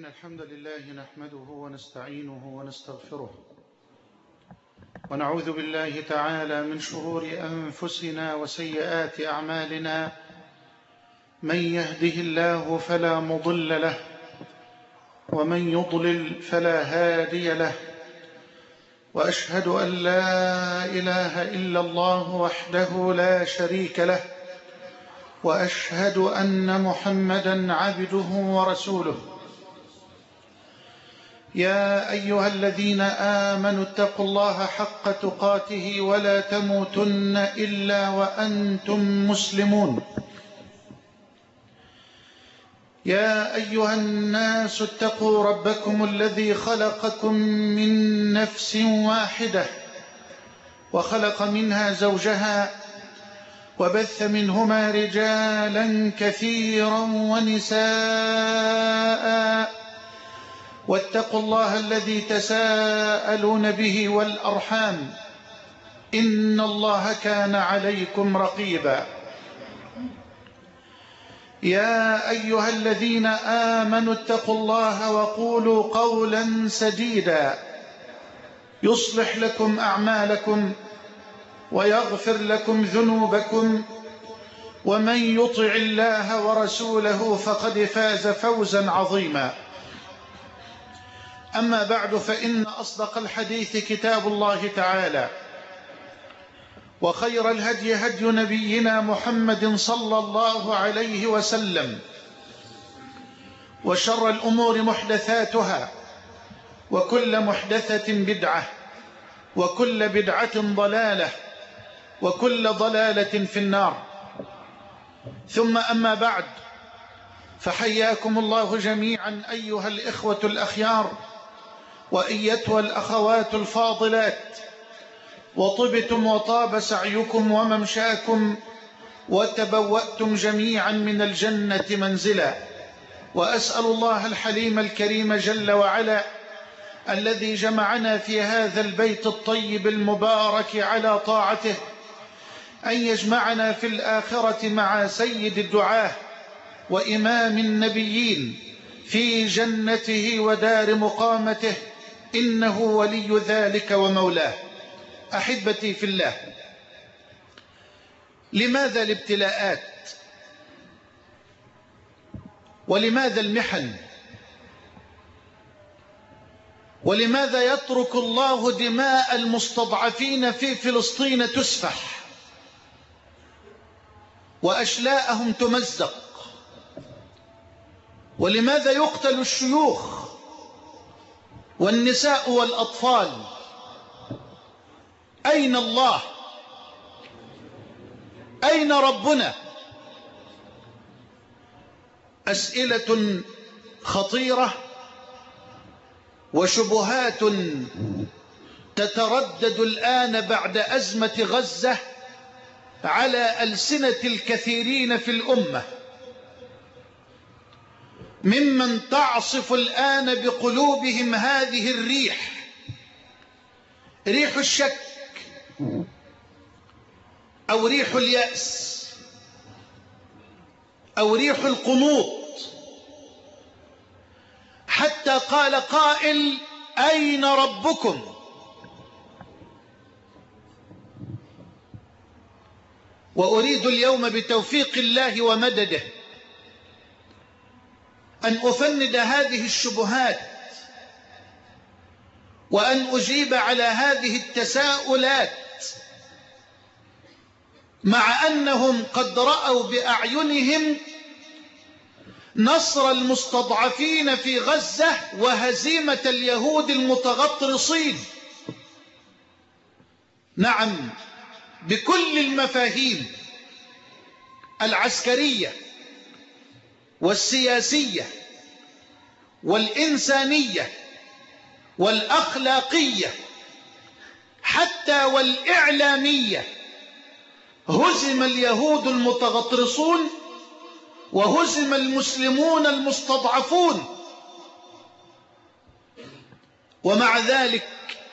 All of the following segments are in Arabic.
الحمد لله نحمده ونستعينه ونستغفره ونعوذ بالله تعالى من شرور أنفسنا وسيئات أعمالنا. من يهده الله فلا مضل له ومن يضلل فلا هادي له، وأشهد أن لا إله إلا الله وحده لا شريك له، وأشهد أن محمدًا عبده ورسوله. يا أيها الذين آمنوا اتقوا الله حق تقاته ولا تموتن إلا وأنتم مسلمون. يا أيها الناس اتقوا ربكم الذي خلقكم من نفس واحدة وخلق منها زوجها وبث منهما رجالا كثيرا ونساء، واتقوا الله الذي تساءلون به والأرحام إن الله كان عليكم رقيبا. يا أيها الذين آمنوا اتقوا الله وقولوا قولا سديدا يصلح لكم أعمالكم ويغفر لكم ذنوبكم، ومن يطع الله ورسوله فقد فاز فوزا عظيما. أما بعد، فإن أصدق الحديث كتاب الله تعالى، وخير الهدي هدي نبينا محمد صلى الله عليه وسلم، وشر الأمور محدثاتها، وكل محدثة بدعة، وكل بدعة ضلالة، وكل ضلالة في النار. ثم أما بعد، فحياكم الله جميعا أيها الإخوة الأخيار وأيتها الأخوات الفاضلات، وطبتم وطاب سعيكم وممشاكم، وتبوأتم جميعا من الجنة منزلا. وأسأل الله الحليم الكريم جل وعلا الذي جمعنا في هذا البيت الطيب المبارك على طاعته أن يجمعنا في الآخرة مع سيد الدعاة وإمام النبيين في جنته ودار مقامته، إنه ولي ذلك ومولاه. أحبتي في الله، لماذا الابتلاءات؟ ولماذا المحن؟ ولماذا يترك الله دماء المستضعفين في فلسطين تسفح وأشلاءهم تمزق؟ ولماذا يقتل الشيوخ والنساء والأطفال؟ أين الله؟ أين ربنا؟ أسئلة خطيرة وشبهات تتردد الآن بعد أزمة غزة على ألسنة الكثيرين في الأمة، ممن تعصف الآن بقلوبهم هذه الريح، ريح الشك أو ريح اليأس أو ريح القنوط، حتى قال قائل: أين ربكم؟ وأريد اليوم بتوفيق الله ومدده أن أفند هذه الشبهات وأن أجيب على هذه التساؤلات، مع أنهم قد رأوا بأعينهم نصر المستضعفين في غزة وهزيمة اليهود المتغطرسين. نعم، بكل المفاهيم العسكرية والسياسية والإنسانية والأخلاقية حتى والإعلامية، هزم اليهود المتغطرسون وهزم المسلمون المستضعفون. ومع ذلك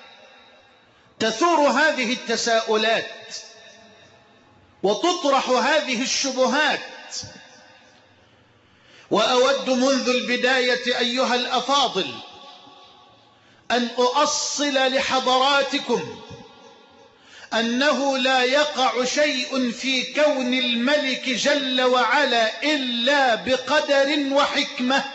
تثور هذه التساؤلات وتطرح هذه الشبهات وأود منذ البداية أيها الأفاضل أن أؤصل لحضراتكم أنه لا يقع شيء في كون الملك جل وعلا إلا بقدر وحكمة.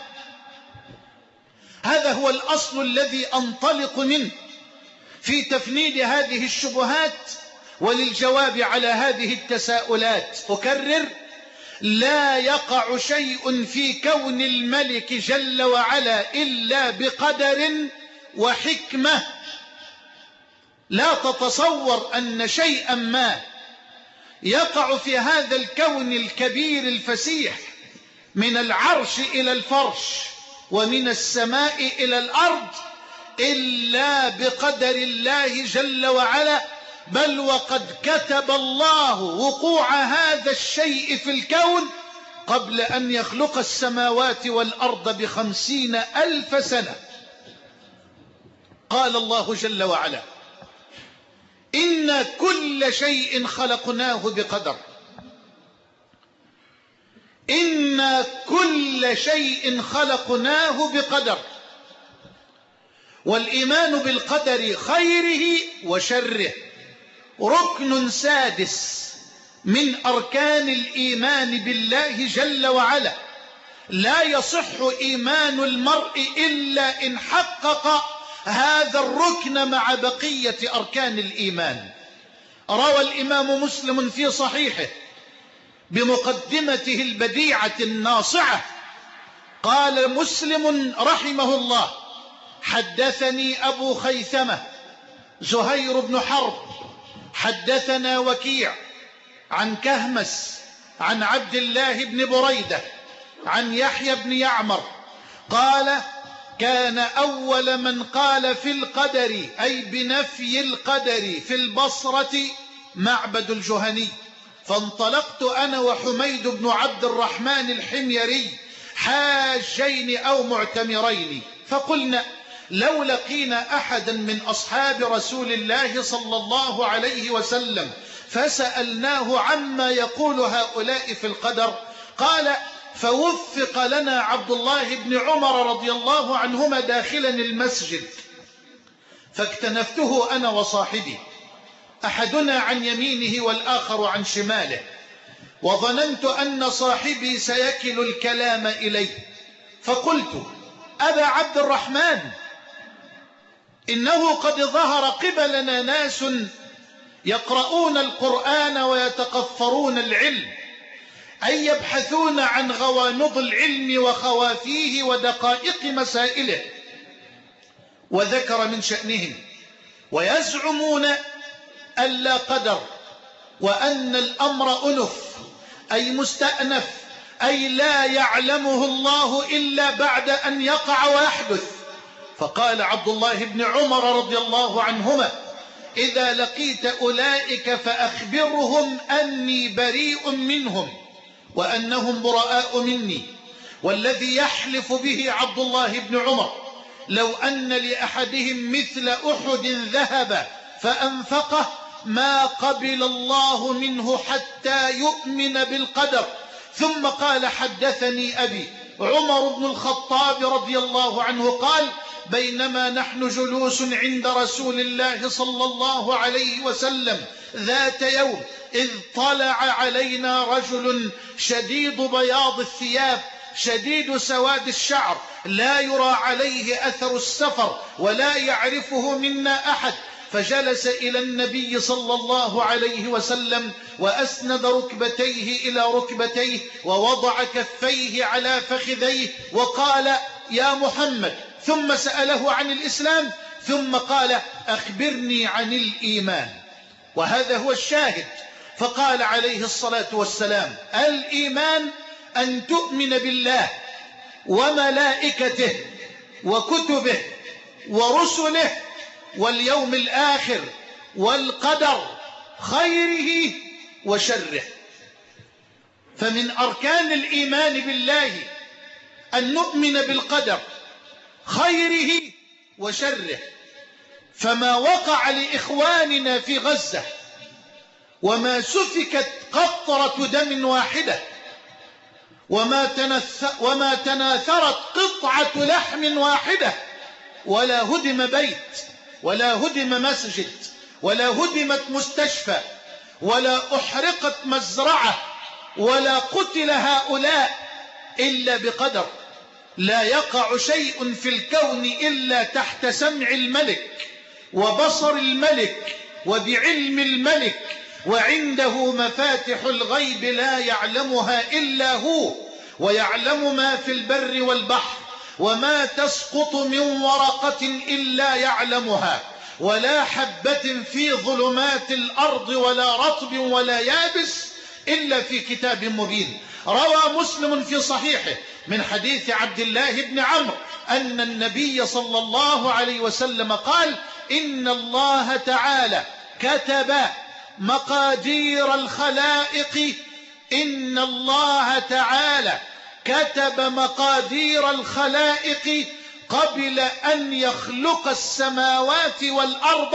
هذا هو الأصل الذي أنطلق منه في تفنيد هذه الشبهات وللجواب على هذه التساؤلات. أكرر: لا يقع شيء في كون الملك جل وعلا إلا بقدر وحكمة. لا تتصور أن شيئا ما يقع في هذا الكون الكبير الفسيح من العرش إلى الفرش ومن السماء إلى الأرض إلا بقدر الله جل وعلا، بل وقد كتب الله وقوع هذا الشيء في الكون قبل أن يخلق السماوات والأرض ب50,000 سنة. قال الله جل وعلا: إن كل شيء خلقناه بقدر. إن كل شيء خلقناه بقدر. والإيمان بالقدر خيره وشره ركن سادس من أركان الإيمان بالله جل وعلا. لا يصح إيمان المرء إلا إن حقق هذا الركن مع بقية أركان الإيمان. روى الإمام مسلم في صحيحه بمقدمته البديعة الناصعة، قال مسلم رحمه الله: حدثني أبو خيثمة زهير بن حرب حدثنا وكيع عن كهمس عن عبد الله بن بريدة عن يحيى بن يعمر قال: كان أول من قال في القدر أي بنفي القدر في البصرة معبد الجهني، فانطلقت أنا وحميد بن عبد الرحمن الحميري حاجين أو معتمرين، فقلنا: لو لقينا أحدا من أصحاب رسول الله صلى الله عليه وسلم فسألناه عما يقول هؤلاء في القدر. قال: فوفق لنا عبد الله بن عمر رضي الله عنهما داخلا المسجد، فاكتنفته أنا وصاحبي، أحدنا عن يمينه والآخر عن شماله، وظننت أن صاحبي سيكل الكلام إليه، فقلت: أبا عبد الرحمن، إنه قد ظهر قبلنا ناس يقرؤون القرآن ويتقفرون العلم، أي يبحثون عن غوامض العلم وخوافيه ودقائق مسائله، وذكر من شأنهم، ويزعمون أن لا قدر، وأن الأمر أنف أي مستأنف، أي لا يعلمه الله إلا بعد أن يقع ويحدث. فقال عبد الله بن عمر رضي الله عنهما: إذا لقيت أولئك فأخبرهم أني بريء منهم وأنهم براء مني. والذي يحلف به عبد الله بن عمر لو أن لأحدهم مثل أحد ذهب فأنفقه ما قبل الله منه حتى يؤمن بالقدر. ثم قال: حدثني أبي عمر بن الخطاب رضي الله عنه قال: بينما نحن جلوس عند رسول الله صلى الله عليه وسلم ذات يوم إذ طلع علينا رجل شديد بياض الثياب شديد سواد الشعر، لا يرى عليه أثر السفر ولا يعرفه منا أحد، فجلس إلى النبي صلى الله عليه وسلم وأسند ركبتيه إلى ركبتيه ووضع كفيه على فخذيه وقال: يا محمد. ثم سأله عن الإسلام، ثم قال: أخبرني عن الإيمان. وهذا هو الشاهد. فقال عليه الصلاة والسلام: الإيمان أن تؤمن بالله وملائكته وكتبه ورسله واليوم الآخر والقدر خيره وشره. فمن أركان الإيمان بالله أن نؤمن بالقدر خيره وشره. فما وقع لإخواننا في غزة وما سفكت قطرة دم واحدة وما تناثرت قطعة لحم واحدة، ولا هدم بيت، ولا هدم مسجد، ولا هدمت مستشفى، ولا أحرقت مزرعة، ولا قتل هؤلاء إلا بقدر. لا يقع شيء في الكون إلا تحت سمع الملك وبصر الملك وبعلم الملك، وعنده مفاتح الغيب لا يعلمها إلا هو، ويعلم ما في البر والبحر، وما تسقط من ورقة إلا يعلمها، ولا حبة في ظلمات الأرض ولا رطب ولا يابس إلا في كتاب مبين. روى مسلم في صحيحه من حديث عبد الله بن عمرو أن النبي صلى الله عليه وسلم قال: إن الله تعالى كتب مقادير الخلائق، إن الله تعالى كتب مقادير الخلائق قبل أن يخلق السماوات والأرض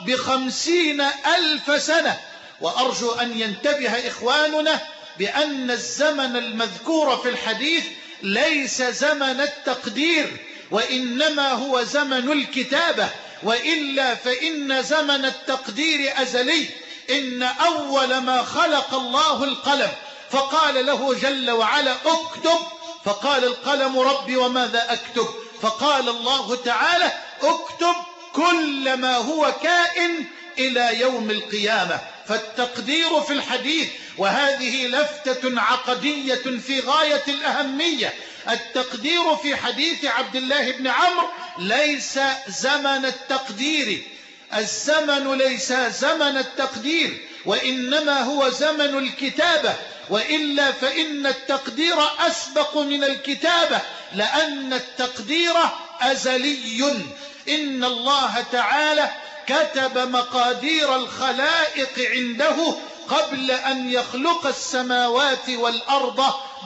ب50,000 سنة. وأرجو أن ينتبه إخواننا بأن الزمن المذكور في الحديث ليس زمن التقدير، وإنما هو زمن الكتابة، وإلا فإن زمن التقدير أزلي. إن أول ما خلق الله القلم فقال له جل وعلا: اكتب، فقال القلم: ربي وماذا أكتب؟ فقال الله تعالى: اكتب كل ما هو كائن إلى يوم القيامة. فالتقدير في الحديث، وهذه لفتة عقدية في غاية الأهمية، التقدير في حديث عبد الله بن عمرو ليس زمن التقدير، الزمن ليس زمن التقدير، وإنما هو زمن الكتابة، وإلا فإن التقدير أسبق من الكتابة، لأن التقدير أزلي. إن الله تعالى كتب مقادير الخلائق عنده قبل أن يخلق السماوات والأرض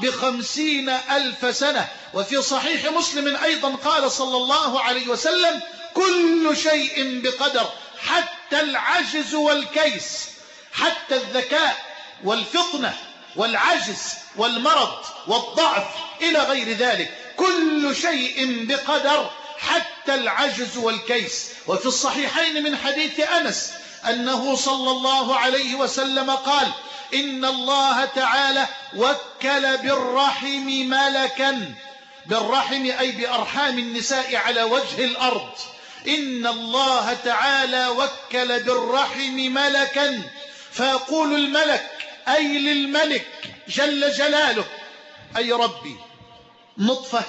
ب50,000 سنة. وفي صحيح مسلم أيضا قال صلى الله عليه وسلم: كل شيء بقدر، حتى العجز والكيس، حتى الذكاء والفطنة والعجز والمرض والضعف إلى غير ذلك، كل شيء بقدر حتى العجز والكيس. وفي الصحيحين من حديث أنس أنه صلى الله عليه وسلم قال: إن الله تعالى وكل بالرحم ملكا، بالرحم أي بأرحام النساء على وجه الأرض، إن الله تعالى وكل بالرحم ملكا، فيقول الملك أي للملك جل جلاله: أي ربي نطفة،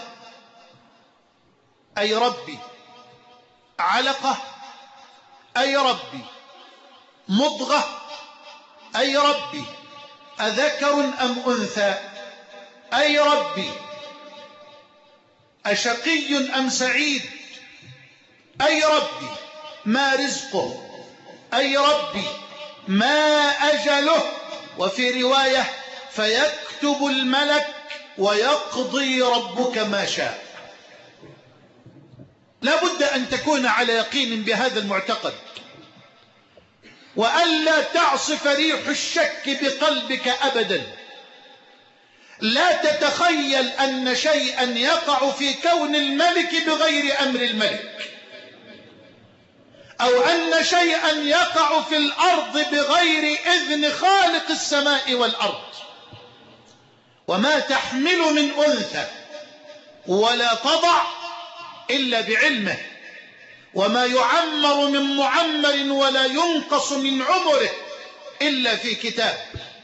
أي ربي علقة، أي ربي مضغة، أي ربي أذكر أم أنثى، أي ربي أشقي أم سعيد، أي ربي ما رزقه، أي ربي ما أجله. وفي رواية: فيكتب الملك ويقضي ربك ما شاء. لا بد أن تكون على يقين بهذا المعتقد، وألا تعصف ريح الشك بقلبك أبدا. لا تتخيل أن شيئا يقع في كون الملك بغير أمر الملك، أو أن شيئا يقع في الأرض بغير إذن خالق السماء والأرض. وما تحمل من أنثى ولا تضع إلا بعلمه، وما يعمر من معمر ولا ينقص من عمره إلا في كتاب.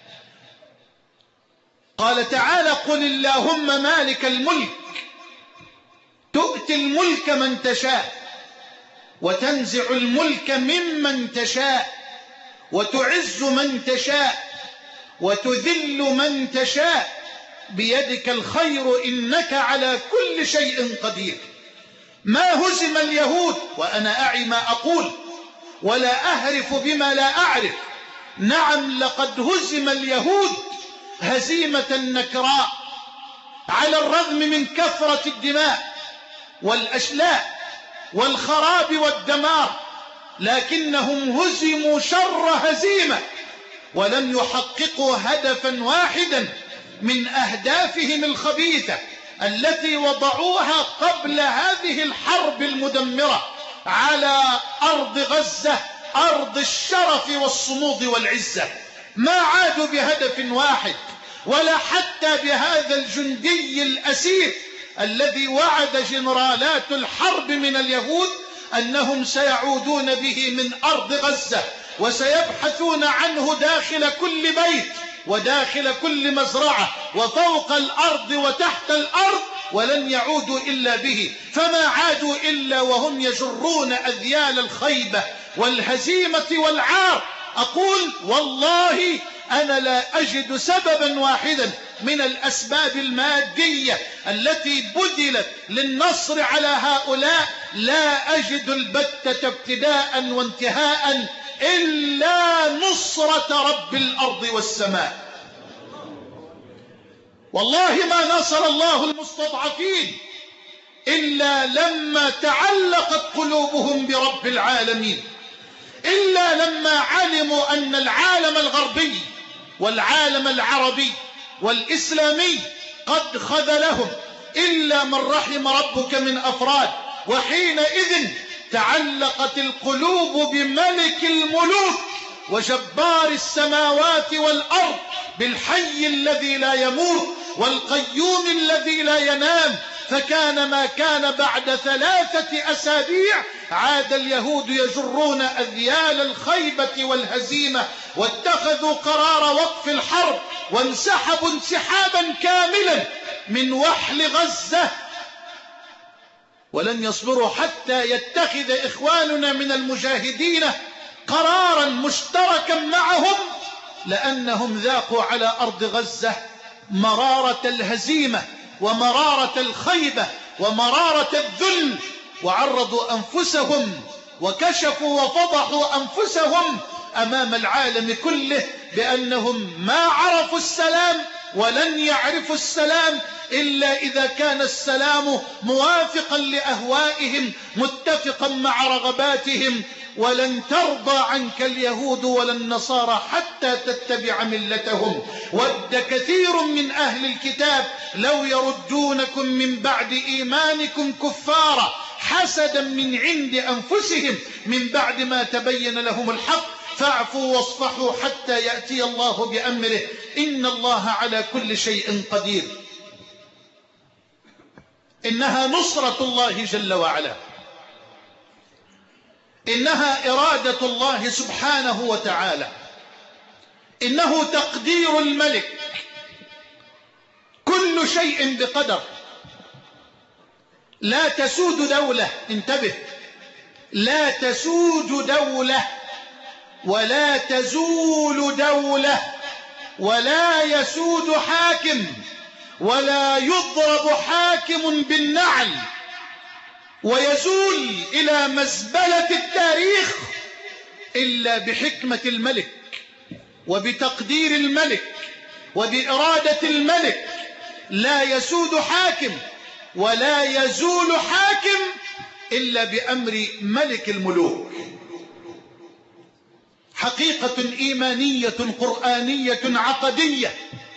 قال تعالى: قل اللهم مالك الملك تؤتي الملك من تشاء وتنزع الملك ممن تشاء وتعز من تشاء وتذل من تشاء بيدك الخير إنك على كل شيء قدير. ما هزم اليهود، وأنا أعي ما أقول ولا أهرف بما لا أعرف، نعم لقد هزم اليهود هزيمة نكراء، على الرغم من كثرة الدماء والأشلاء والخراب والدمار، لكنهم هزموا شر هزيمة ولم يحققوا هدفا واحدا من أهدافهم الخبيثة التي وضعوها قبل هذه الحرب المدمرة على أرض غزة، أرض الشرف والصمود والعزة. ما عادوا بهدف واحد، ولا حتى بهذا الجندي الأسير الذي وعد جنرالات الحرب من اليهود أنهم سيعودون به من أرض غزة وسيبحثون عنه داخل كل بيت وداخل كل مزرعة وفوق الأرض وتحت الأرض، ولن يعودوا إلا به. فما عادوا إلا وهم يجرون أذيال الخيبة والهزيمة والعار. أقول والله أنا لا أجد سببا واحدا من الأسباب المادية التي بذلت للنصر على هؤلاء، لا أجد البتة ابتداء وانتهاء إلا نصرة رب الأرض والسماء. والله ما نصر الله المستضعفين إلا لما تعلقت قلوبهم برب العالمين، إلا لما علموا أن العالم الغربي والعالم العربي والإسلامي قد خذلهم إلا من رحم ربك من أفراد. وحينئذ تعلقت القلوب بملك الملوك وجبار السماوات والأرض، بالحي الذي لا يموت والقيوم الذي لا ينام. فكان ما كان بعد 3 أسابيع عاد اليهود يجرون أذيال الخيبة والهزيمة، واتخذوا قرار وقف الحرب وانسحبوا انسحابا كاملا من وحل غزة، ولن يصبروا حتى يتخذ إخواننا من المجاهدين قرارا مشتركا معهم، لأنهم ذاقوا على أرض غزة مرارة الهزيمة ومرارة الخيبة ومرارة الذل، وعرضوا أنفسهم وكشفوا وفضحوا أنفسهم أمام العالم كله بأنهم ما عرفوا السلام ولن يعرفوا السلام إلا إذا كان السلام موافقا لأهوائهم متفقا مع رغباتهم. ولن ترضى عنك اليهود ولا النصارى حتى تتبع ملتهم. ود كثير من أهل الكتاب لو يردونكم من بعد إيمانكم كفارا حسدا من عند أنفسهم من بعد ما تبين لهم الحق فاعفوا واصفحوا حتى يأتي الله بأمره إن الله على كل شيء قدير. إنها نصرة الله جل وعلا، إنها إرادة الله سبحانه وتعالى، إنه تقدير الملك، كل شيء بقدر. لا تسود دولة، انتبه، لا تسود دولة ولا تزول دولة ولا يسود حاكم ولا يضرب حاكم بالنعل ويزول إلى مزبلة التاريخ إلا بحكمة الملك وبتقدير الملك وبإرادة الملك. لا يسود حاكم ولا يزول حاكم إلا بأمر ملك الملوك. حقيقة إيمانية قرآنية عقدية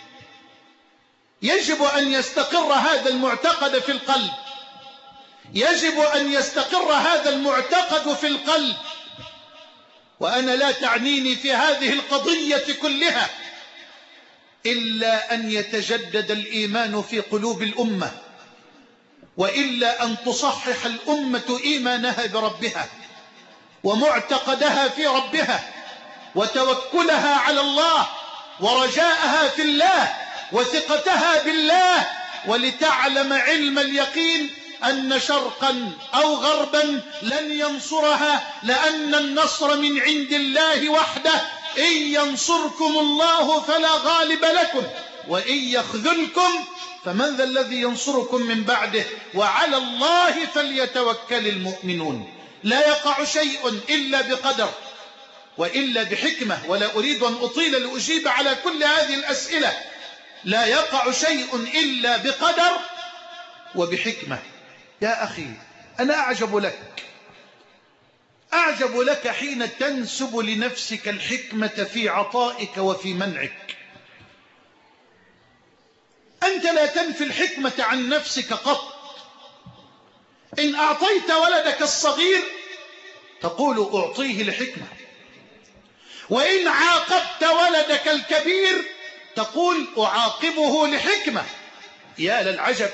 يجب أن يستقر هذا المعتقد في القلب، يجب أن يستقر هذا المعتقد في القلب. وأنا لا تعنيني في هذه القضية كلها إلا أن يتجدد الإيمان في قلوب الأمة، وإلا أن تصحح الأمة إيمانها بربها ومعتقدها في ربها وتوكلها على الله ورجاءها في الله وثقتها بالله، ولتعلم علم اليقين أن شرقا أو غربا لن ينصرها، لأن النصر من عند الله وحده. إن ينصركم الله فلا غالب لكم وإن يخذلكم فمن ذا الذي ينصركم من بعده وعلى الله فليتوكل المؤمنون. لا يقع شيء إلا بقدر وإلا بحكمة، ولا أريد أن أطيل لأجيب على كل هذه الأسئلة. لا يقع شيء إلا بقدر وبحكمة. يا أخي أنا أعجب لك حين تنسب لنفسك الحكمة في عطائك وفي منعك. أنت لا تنفي الحكمة عن نفسك قط. إن أعطيت ولدك الصغير تقول أعطيه لحكمة، وإن عاقبت ولدك الكبير تقول أعاقبه لحكمة. يا للعجب،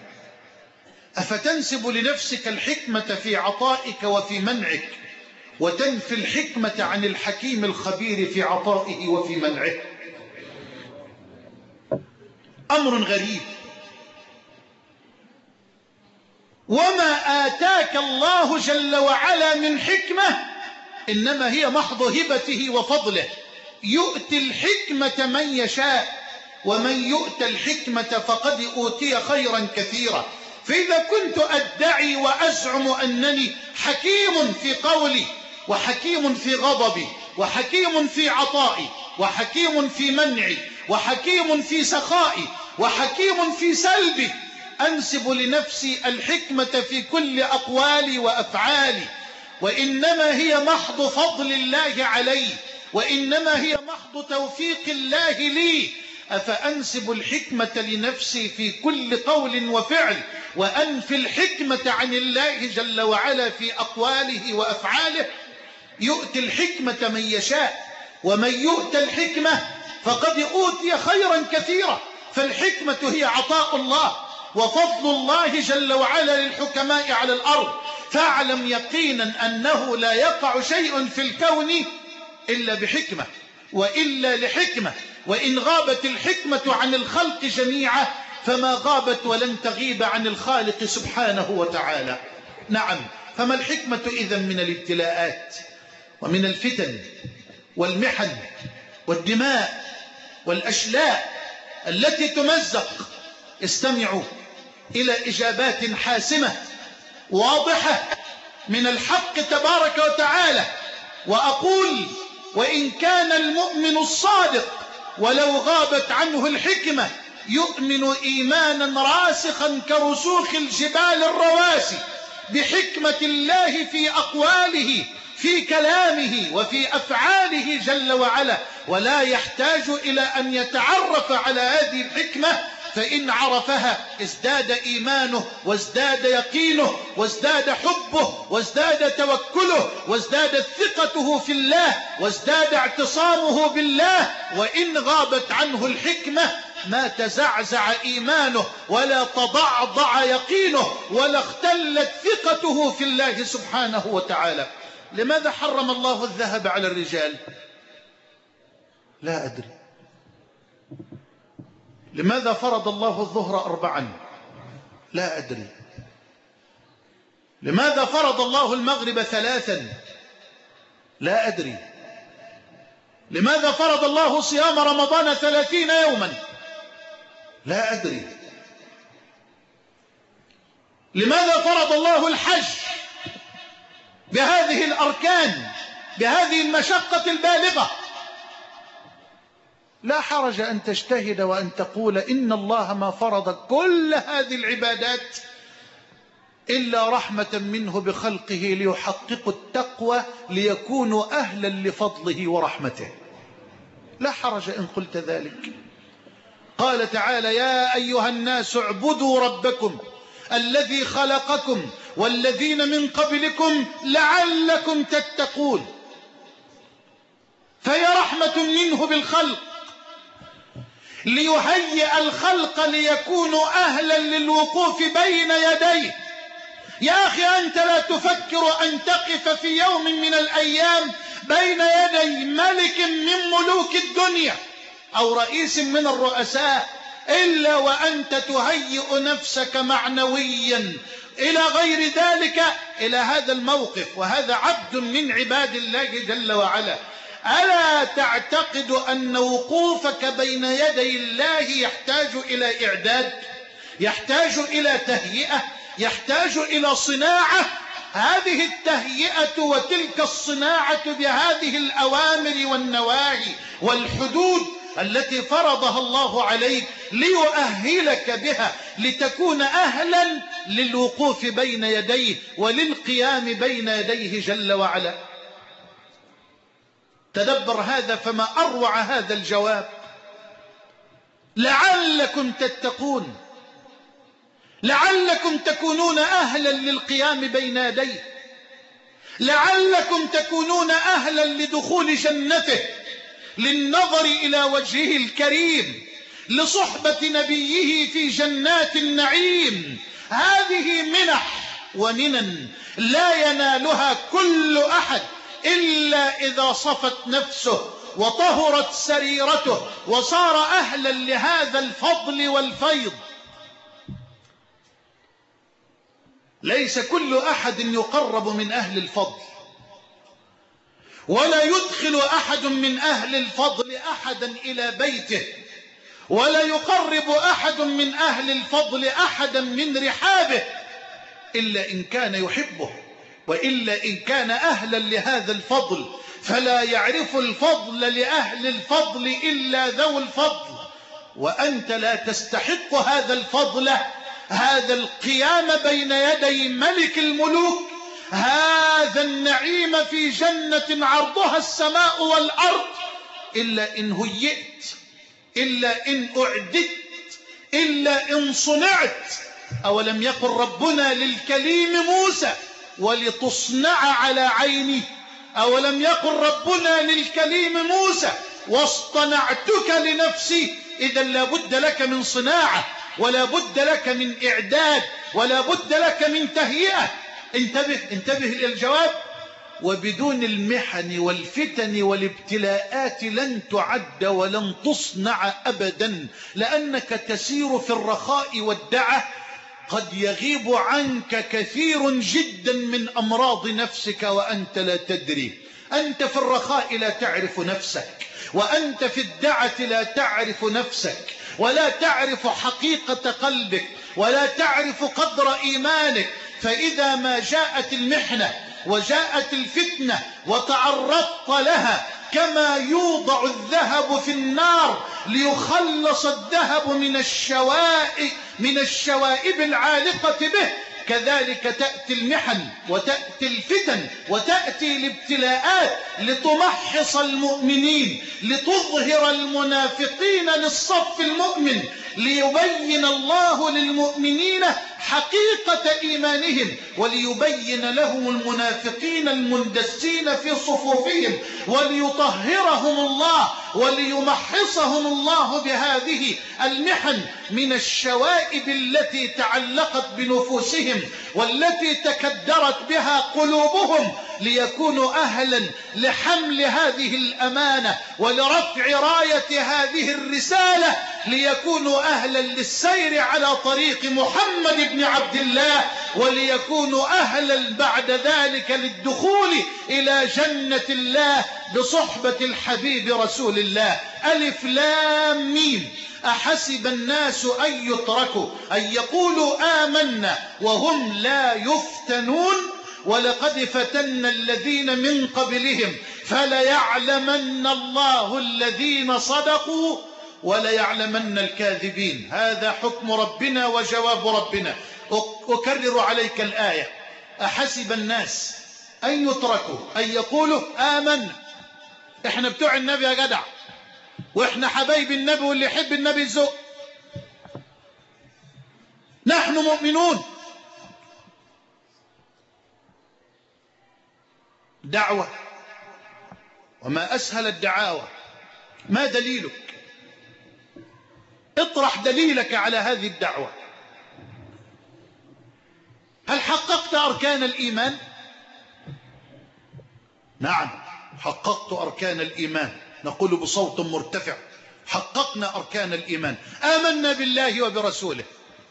أفتنسب لنفسك الحكمة في عطائك وفي منعك، وتنفي الحكمة عن الحكيم الخبير في عطائه وفي منعه؟ أمر غريب. وما آتاك الله جل وعلا من حكمة إنما هي محض هبته وفضله، يؤتي الحكمة من يشاء، ومن يؤت الحكمة فقد أوتي خيرا كثيرا. فإذا كنت أدعي وأزعم أنني حكيم في قولي، وحكيم في غضبي، وحكيم في عطائي، وحكيم في منعي، وحكيم في سخائي، وحكيم في سلبي، أنسب لنفسي الحكمة في كل أقوالي وأفعالي، وإنما هي محض فضل الله علي، وإنما هي محض توفيق الله لي. أفأنسب الحكمة لنفسي في كل قول وفعل، وأنفي الحكمة عن الله جل وعلا في أقواله وأفعاله؟ يؤتي الحكمة من يشاء، ومن يؤت الحكمة فقد أوتي خيرا كثيرا. فالحكمة هي عطاء الله وفضل الله جل وعلا للحكماء على الأرض. فاعلم يقينا أنه لا يقع شيء في الكون إلا بحكمة، وإلا لحكمة. وإن غابت الحكمة عن الخلق جميعا فما غابت ولن تغيب عن الخالق سبحانه وتعالى. نعم، فما الحكمة إذن من الابتلاءات ومن الفتن والمحن والدماء والأشلاء التي تمزق؟ استمعوا إلى إجابات حاسمة واضحة من الحق تبارك وتعالى. وأقول: وإن كان المؤمن الصادق ولو غابت عنه الحكمة يؤمن إيمانا راسخا كرسوخ الجبال الرواسي بحكمة الله في أقواله، في كلامه، وفي أفعاله جل وعلا، ولا يحتاج إلى أن يتعرف على هذه الحكمة. فإن عرفها ازداد إيمانه، وازداد يقينه، وازداد حبه، وازداد توكله، وازدادت ثقته في الله، وازداد اعتصامه بالله. وإن غابت عنه الحكمة ما تزعزع إيمانه، ولا تضعضع يقينه، ولا اختلت ثقته في الله سبحانه وتعالى. لماذا حرم الله الذهب على الرجال؟ لا أدري. لماذا فرض الله الظهر 4؟ لا أدري. لماذا فرض الله المغرب 3؟ لا أدري. لماذا فرض الله صيام رمضان 30 يوما؟ لا أدري. لماذا فرض الله الحج بهذه الأركان، بهذه المشقة البالغة؟ لا حرج أن تجتهد وأن تقول إن الله ما فرض كل هذه العبادات إلا رحمة منه بخلقه ليحققوا التقوى ليكونوا أهلا لفضله ورحمته. لا حرج إن قلت ذلك. قال تعالى: يا أيها الناس اعبدوا ربكم الذي خلقكم والذين من قبلكم لعلكم تتقون. فهي رحمة منه بالخلق ليهيئ الخلق ليكونوا أهلا للوقوف بين يديه. يا أخي، أنت لا تفكر أن تقف في يوم من الأيام بين يدي ملك من ملوك الدنيا أو رئيس من الرؤساء إلا وأنت تهيئ نفسك معنويا إلى غير ذلك، إلى هذا الموقف. وهذا عبد من عباد الله جل وعلا. ألا تعتقد أن وقوفك بين يدي الله يحتاج إلى إعداد، يحتاج إلى تهيئة، يحتاج إلى صناعة؟ هذه التهيئة وتلك الصناعة بهذه الأوامر والنواهي والحدود التي فرضها الله عليك ليؤهلك بها لتكون أهلا للوقوف بين يديه وللقيام بين يديه جل وعلا. تدبر هذا، فما أروع هذا الجواب. لعلكم تتقون، لعلكم تكونون أهلا للقيام بين يديه، لعلكم تكونون أهلا لدخول جنته، للنظر إلى وجهه الكريم، لصحبة نبيه في جنات النعيم. هذه منح ومنن لا ينالها كل أحد إلا إذا صفت نفسه وطهرت سريرته وصار أهلا لهذا الفضل والفيض. ليس كل أحد يقرب من أهل الفضل، ولا يدخل أحد من أهل الفضل أحدا إلى بيته، ولا يقرب أحد من أهل الفضل أحدا من رحابه إلا إن كان يحبه، وإلا إن كان أهلا لهذا الفضل. فلا يعرف الفضل لأهل الفضل إلا ذو الفضل، وأنت لا تستحق هذا الفضل، هذا القيام بين يدي ملك الملوك، هذا النعيم في جنة عرضها السماء والأرض، إلا إن هيئت، إلا إن أعددت، إلا إن صنعت. أولم يقل ربنا للكليم موسى ولتصنع على عيني؟ أولم يقل ربنا للكليم موسى واصطنعتك لنفسي؟ إذا لا بد لك من صناعة، ولا بد لك من إعداد، ولا بد لك من تهيئة. انتبه إلى الجواب. وبدون المحن والفتن والابتلاءات لن تعد ولن تصنع أبدا، لأنك تسير في الرخاء والدعة، قد يغيب عنك كثير جدا من أمراض نفسك وأنت لا تدري. أنت في الرخاء لا تعرف نفسك، وأنت في الدعة لا تعرف نفسك، ولا تعرف حقيقة قلبك، ولا تعرف قدر إيمانك. فإذا ما جاءت المحنة وجاءت الفتنة وتعرضت لها، كما يوضع الذهب في النار ليخلص الذهب من الشوائب العالقة به، كذلك تأتي المحن وتأتي الفتن وتأتي الابتلاءات لتمحص المؤمنين، لتظهر المنافقين للصف المؤمن، ليبين الله للمؤمنين حقيقة إيمانهم، وليبين لهم المنافقين المندسين في صفوفهم، وليطهرهم الله وليمحصهم الله بهذه المحن من الشوائب التي تعلقت بنفوسهم والتي تكدرت بها قلوبهم، ليكونوا أهلا لحمل هذه الأمانة ولرفع راية هذه الرسالة، ليكونوا أهلا للسير على طريق محمد بن عبد الله، وليكونوا أهلا بعد ذلك للدخول إلى جنة الله بصحبة الحبيب رسول الله. ألف لام ميم. أحسب الناس أن يتركوا أن يقولوا آمنا وهم لا يفتنون ولقد فتنا الذين من قبلهم فليعلمن الله الذين صدقوا وليعلمن الكاذبين. هذا حكم ربنا وجواب ربنا. أكرر عليك الآية. أحسب الناس أن يتركوا أن يقولوا آمنا. احنا بتوع النبي يا جدع، واحنا حبايب النبي، واللي يحب النبي يزق، نحن مؤمنون. دعوة، وما أسهل الدعاوى. ما دليلك؟ اطرح دليلك على هذه الدعوة. هل حققت أركان الإيمان؟ نعم، حققت أركان الإيمان. نقول بصوت مرتفع: حققنا أركان الإيمان، آمنا بالله وبرسوله.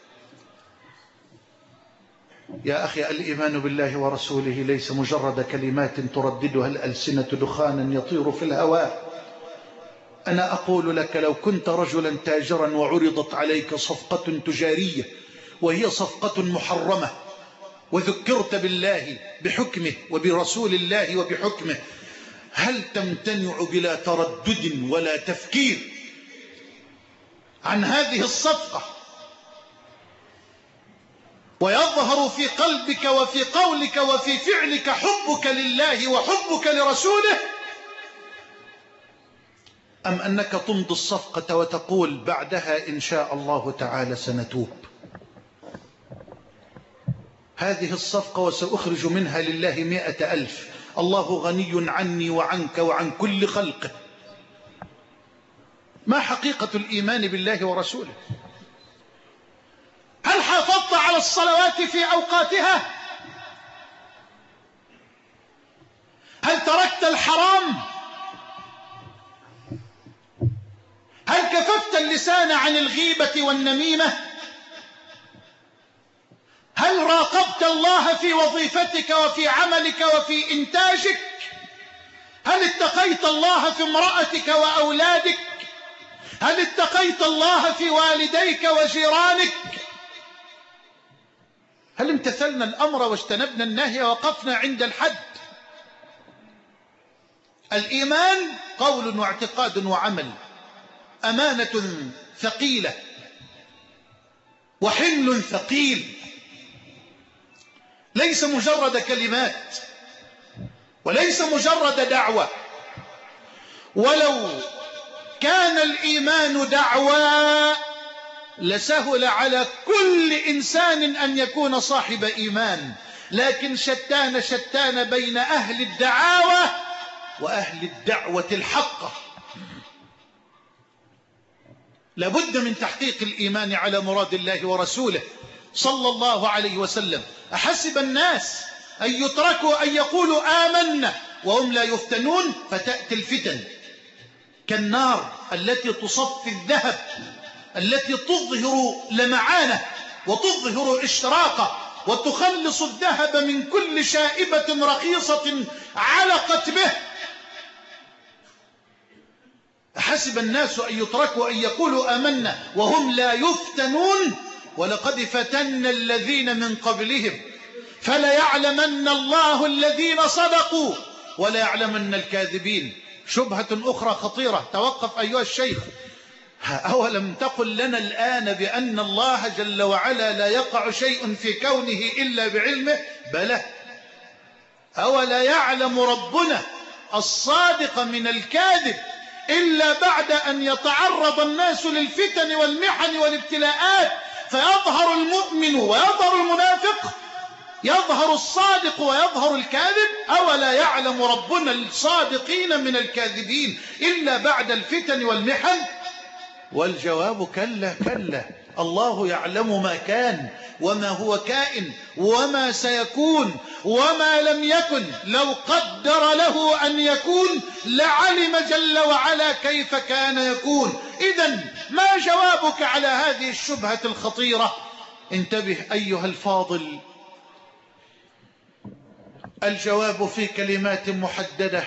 يا أخي، الإيمان بالله ورسوله ليس مجرد كلمات ترددها الألسنة دخانا يطير في الهواء. أنا أقول لك، لو كنت رجلا تاجرا وعرضت عليك صفقة تجارية وهي صفقة محرمة، وذكرت بالله بحكمه وبرسول الله وبحكمه، هل تمتنع بلا تردد ولا تفكير عن هذه الصفقة؟ ويظهر في قلبك وفي قولك وفي فعلك حبك لله وحبك لرسوله. أم أنك تمضي الصفقة وتقول بعدها إن شاء الله تعالى سنتوب؟ هذه الصفقة وسأخرج منها لله 100,000. الله غني عني وعنك وعن كل خلقه. ما حقيقة الإيمان بالله ورسوله؟ هل حافظت على الصلوات في أوقاتها؟ هل تركت الحرام؟ هل كففت اللسان عن الغيبة والنميمة؟ هل راقبت الله في وظيفتك وفي عملك وفي إنتاجك؟ هل اتقيت الله في امرأتك وأولادك؟ هل اتقيت الله في والديك وجيرانك؟ هل امتثلنا الأمر واجتنبنا النهي ووقفنا عند الحد؟ الإيمان قول واعتقاد وعمل، أمانة ثقيلة وحمل ثقيل، ليس مجرد كلمات وليس مجرد دعوة. ولو كان الإيمان دعوة لسهل على كل إنسان أن يكون صاحب إيمان، لكن شتان بين أهل الدعاوى وأهل الدعوة الحقة. لابد من تحقيق الإيمان على مراد الله ورسوله صلى الله عليه وسلم. أحسب الناس أن يتركوا أن يقولوا آمنا وهم لا يفتنون فتأتي الفتن كالنار التي تصفي الذهب، التي تظهر لمعانه وتظهر اشراقه وتخلص الذهب من كل شائبة رخيصة علقت به. أحسب الناس أن يتركوا أن يقولوا آمنا وهم لا يفتنون ولقد فتنا الذين من قبلهم فليعلمن الله الذين صدقوا وليعلمن الكاذبين. شبهة أخرى خطيرة، توقف أيها الشيخ. أولم تقل لنا الآن بأن الله جل وعلا لا يقع شيء في كونه إلا بعلمه؟ بلى. أولا يعلم ربنا الصادق من الكاذب إلا بعد أن يتعرض الناس للفتن والمحن والابتلاءات فيظهر المؤمن ويظهر المنافق، يظهر الصادق ويظهر الكاذب؟ أولا يعلم ربنا الصادقين من الكاذبين إلا بعد الفتن والمحن؟ والجواب كلا كلا. الله يعلم ما كان وما هو كائن وما سيكون وما لم يكن. لو قدر له أن يكون لعلم جل وعلا كيف كان يكون. إذن ما جوابك على هذه الشبهة الخطيرة؟ انتبه أيها الفاضل، الجواب في كلمات محددة.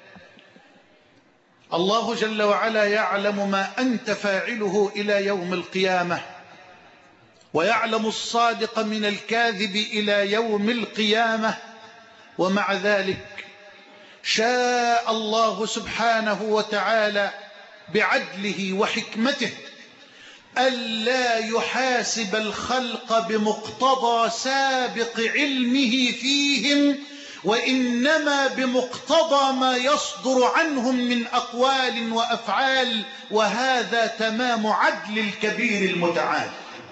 الله جل وعلا يعلم ما أنت فاعله إلى يوم القيامة، ويعلم الصادق من الكاذب إلى يوم القيامة، ومع ذلك شاء الله سبحانه وتعالى بعدله وحكمته ألا يحاسب الخلق بمقتضى سابق علمه فيهم، وإنما بمقتضى ما يصدر عنهم من أقوال وأفعال، وهذا تمام عدل الكبير المتعال.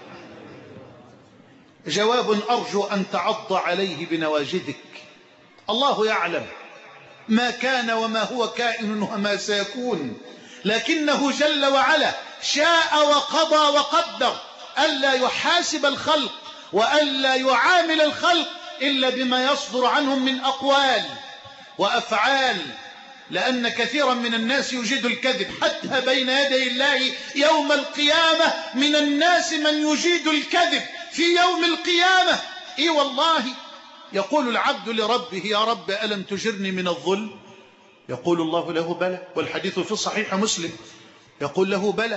جواب أرجو أن تعض عليه بنواجذك. الله يعلم ما كان وما هو كائن وما سيكون، لكنه جل وعلا شاء وقضى وقدر ألا يحاسب الخلق وألا يعامل الخلق إلا بما يصدر عنهم من أقوال وأفعال، لأن كثيرا من الناس يجيد الكذب حتى بين يدي الله يوم القيامة. من الناس من يجيد الكذب في يوم القيامة. إي والله، يقول العبد لربه يا رب ألم تجرني من الظلم؟ يقول الله له بلى، والحديث في صحيح مسلم، يقول له بلى.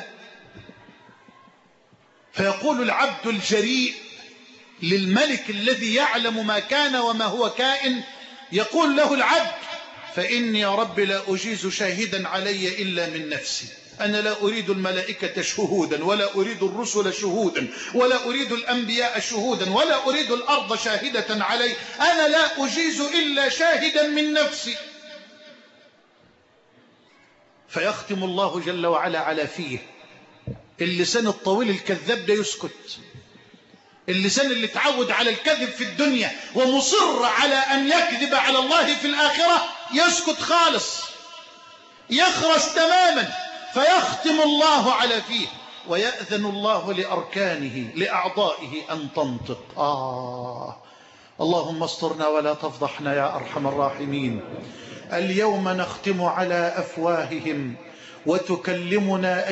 فيقول العبد الجريء للملك الذي يعلم ما كان وما هو كائن، يقول له العبد فإني يا رب لا أجيز شاهدا علي إلا من نفسي. أنا لا أريد الملائكة شهودا، ولا أريد الرسل شهودا، ولا أريد الأنبياء شهودا، ولا أريد الأرض شاهدة علي. أنا لا أجيز إلا شاهدا من نفسي. فيختم الله جل وعلا على فيه. اللسان الطويل الكذاب ده يسكت. اللسان اللي تعود على الكذب في الدنيا ومصر على أن يكذب على الله في الآخرة يسكت خالص، يخرس تماما، فيختم الله على فيه ويأذن الله لأركانه لأعضائه أن تنطق. اللهم استرنا ولا تفضحنا يا أرحم الراحمين. اليوم نختم على أفواههم وتكلمنا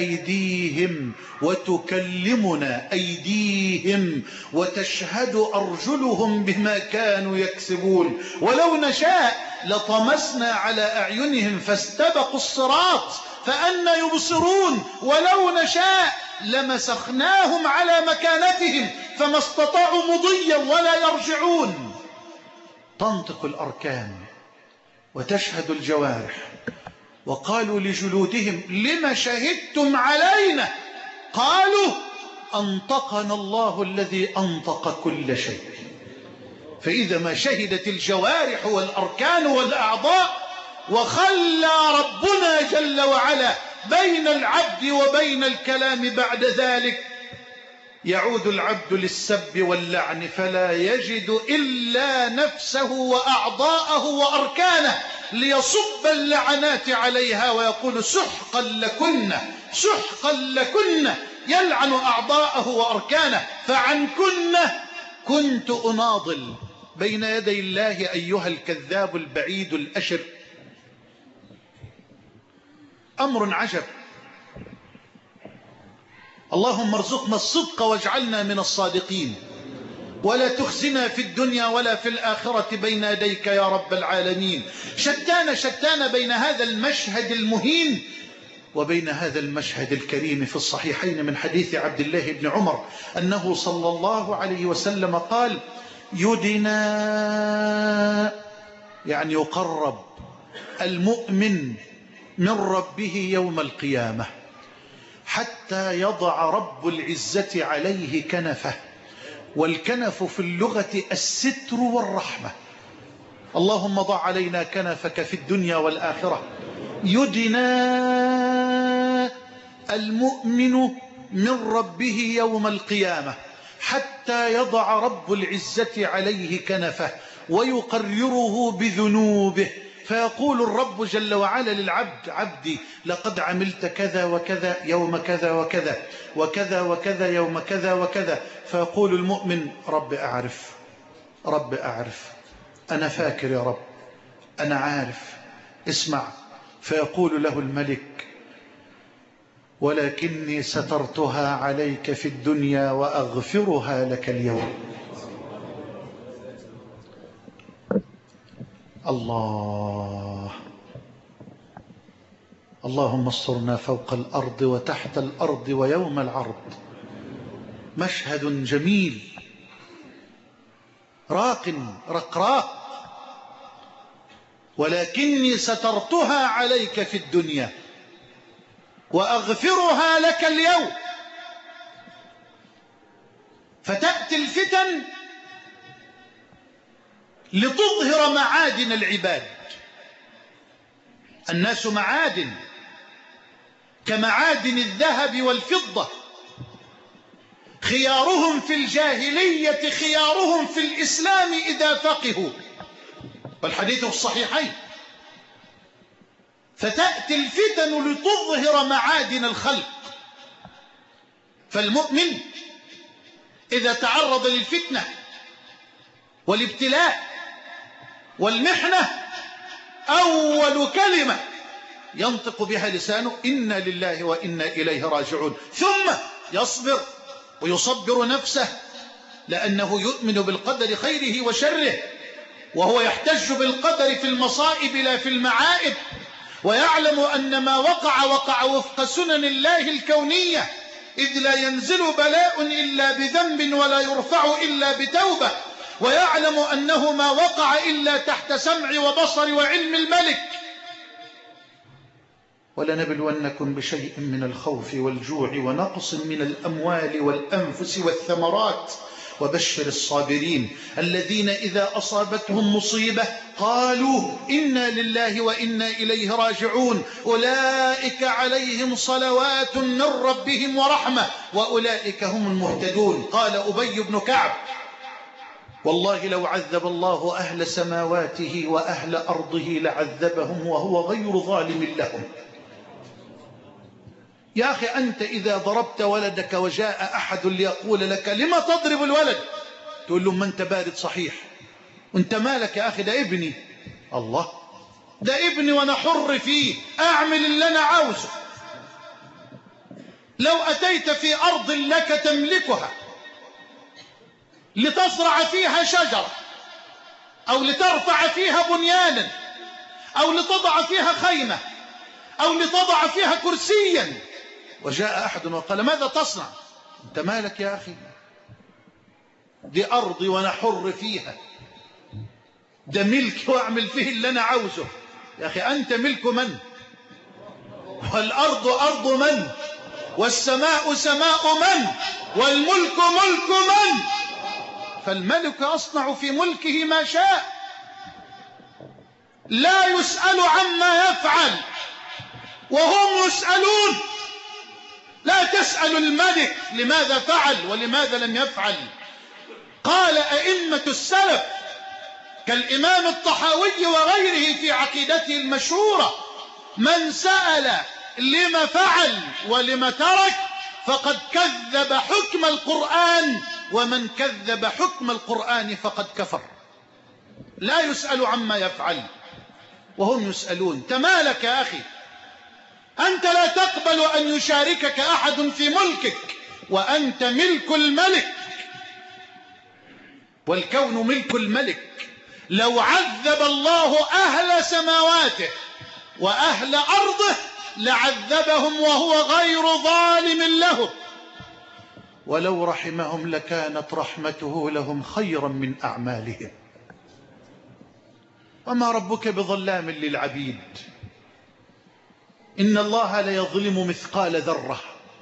أيديهم وتشهد أرجلهم بما كانوا يكسبون. ولو نشاء لطمسنا على أعينهم فاستبقوا الصراط فأنى يبصرون. ولو نشاء لمسخناهم على مكانتهم فما استطاعوا مضيا ولا يرجعون. تنطق الأركان وتشهد الجوارح. وقالوا لجلودهم لم شهدتم علينا؟ قالوا أنطقنا الله الذي أنطق كل شيء. فإذا ما شهدت الجوارح والأركان والأعضاء وخلى ربنا جل وعلا بين العبد وبين الكلام بعد ذلك، يعود العبد للسب واللعن فلا يجد إلا نفسه وأعضاءه وأركانه ليصب اللعنات عليها ويقول سحقا لكن سحقا لكن، يلعن أعضاءه وأركانه. فعنكن كنت أناضل بين يدي الله أيها الكذاب البعيد الأشر. أمر عجب. اللهم ارزقنا الصدق واجعلنا من الصادقين، ولا تخزنا في الدنيا ولا في الآخرة بين يديك يا رب العالمين. شتان بين هذا المشهد المهين وبين هذا المشهد الكريم. في الصحيحين من حديث عبد الله بن عمر أنه صلى الله عليه وسلم قال يدنى يعني يقرب المؤمن من ربه يوم القيامة حتى يضع رب العزة عليه كنفه. والكنف في اللغة الستر والرحمة. اللهم ضع علينا كنفك في الدنيا والآخرة. يدنى المؤمن من ربه يوم القيامة حتى يضع رب العزة عليه كنفه ويقرره بذنوبه، فيقول الرب جل وعلا للعبد عبدي لقد عملت كذا وكذا يوم كذا وكذا وكذا وكذا يوم كذا وكذا. فيقول المؤمن رب أعرف أنا فاكر يا رب أنا عارف اسمع. فيقول له الملك ولكني سترتها عليك في الدنيا وأغفرها لك اليوم. اللهم استرنا فوق الأرض وتحت الأرض ويوم العرض. مشهد جميل رقراق. ولكني سترتها عليك في الدنيا وأغفرها لك اليوم. فتأتي الفتن لتظهر معادن العباد. الناس معادن كمعادن الذهب والفضة، خيارهم في الجاهلية خيارهم في الإسلام إذا فقهوا، والحديث في الصحيحين. فتأتي الفتن لتظهر معادن الخلق. فالمؤمن إذا تعرض للفتنة والابتلاء والمحنة أول كلمة ينطق بها لسانه إنا لله وإنا إليه راجعون، ثم يصبر ويصبر نفسه لأنه يؤمن بالقدر خيره وشره، وهو يحتج بالقدر في المصائب لا في المعائب، ويعلم أن ما وقع وفق سنن الله الكونية، إذ لا ينزل بلاء إلا بذنب ولا يرفع إلا بتوبة، ويعلم أنه ما وقع إلا تحت سمع وبصر وعلم الملك. ولنبلونكم بشيء من الخوف والجوع ونقص من الأموال والأنفس والثمرات وبشر الصابرين الذين إذا أصابتهم مصيبة قالوا إنا لله وإنا إليه راجعون أولئك عليهم صلوات من ربهم ورحمة وأولئك هم المهتدون. قال أبي بن كعب والله لو عذب الله أهل سماواته وأهل أرضه لعذبهم وهو غير ظالم لهم. يا أخي أنت إذا ضربت ولدك وجاء أحد ليقول لك لما تضرب الولد تقول له ما أنت بارد صحيح، وأنت مالك يا أخي ده ابني. الله، ده ابني وأنا حر فيه أعمل اللي أنا عاوزه. لو أتيت في أرض لك تملكها لتصرع فيها شجرة أو لترفع فيها بنيانا أو لتضع فيها خيمة أو لتضع فيها كرسيا وجاء أحد وقال ماذا تصنع؟ أنت مالك يا أخي؟ دي أرضي وأنا حر فيها، ده ملك وأعمل فيه اللي أنا عاوزه. يا أخي أنت ملك من؟ والأرض أرض من؟ والسماء سماء من؟ والملك ملك من؟ فالملك يصنع في ملكه ما شاء، لا يسأل عما يفعل وهم يسألون. لا تسأل الملك لماذا فعل ولماذا لم يفعل. قال أئمة السلف كالإمام الطحاوي وغيره في عقيدته المشهورة من سأل لما فعل ولما ترك فقد كذب حكم القرآن، ومن كذب حكم القرآن فقد كفر. لا يسأل عما يفعل وهم يسألون. تمالك يا أخي، أنت لا تقبل أن يشاركك أحد في ملكك وأنت ملك الملك، والكون ملك الملك. لو عذب الله أهل سماواته وأهل أرضه لعذبهم وهو غير ظالم لهم، ولو رحمهم لكانت رحمته لهم خيرا من أعمالهم. وما ربك بظلام للعبيد. إن الله لا يظلم مثقال ذرة.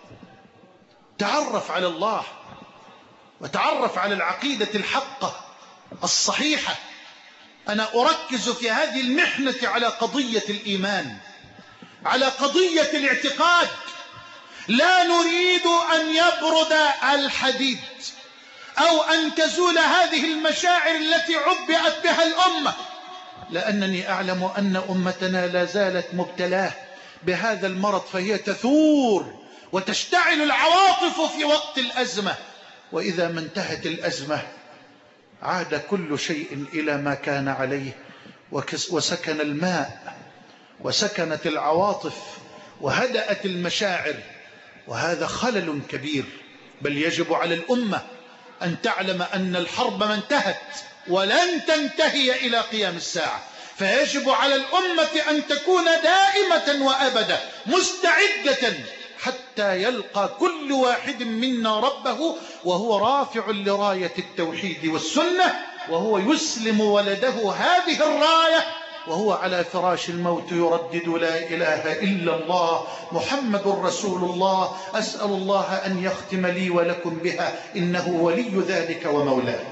تعرف على الله وتعرف على العقيدة الحقة الصحيحة. أنا أركز في هذه المحنة على قضية الإيمان، على قضية الاعتقاد. لا نريد أن يبرد الحديد أو أن تزول هذه المشاعر التي عبئت بها الأمة، لأنني أعلم أن أمتنا لا زالت مبتلاه بهذا المرض، فهي تثور وتشتعل العواطف في وقت الأزمة، وإذا ما انتهت الأزمة عاد كل شيء إلى ما كان عليه، وسكن الماء وسكنت العواطف وهدأت المشاعر، وهذا خلل كبير. بل يجب على الأمة أن تعلم أن الحرب ما انتهت ولن تنتهي إلى قيام الساعة، فيجب على الأمة أن تكون دائمة وأبدا مستعدة حتى يلقى كل واحد منا ربه وهو رافع لراية التوحيد والسنة، وهو يسلم ولده هذه الراية وهو على فراش الموت يردد لا إله إلا الله محمد رسول الله. أسأل الله أن يختم لي ولكم بها إنه ولي ذلك ومولاه.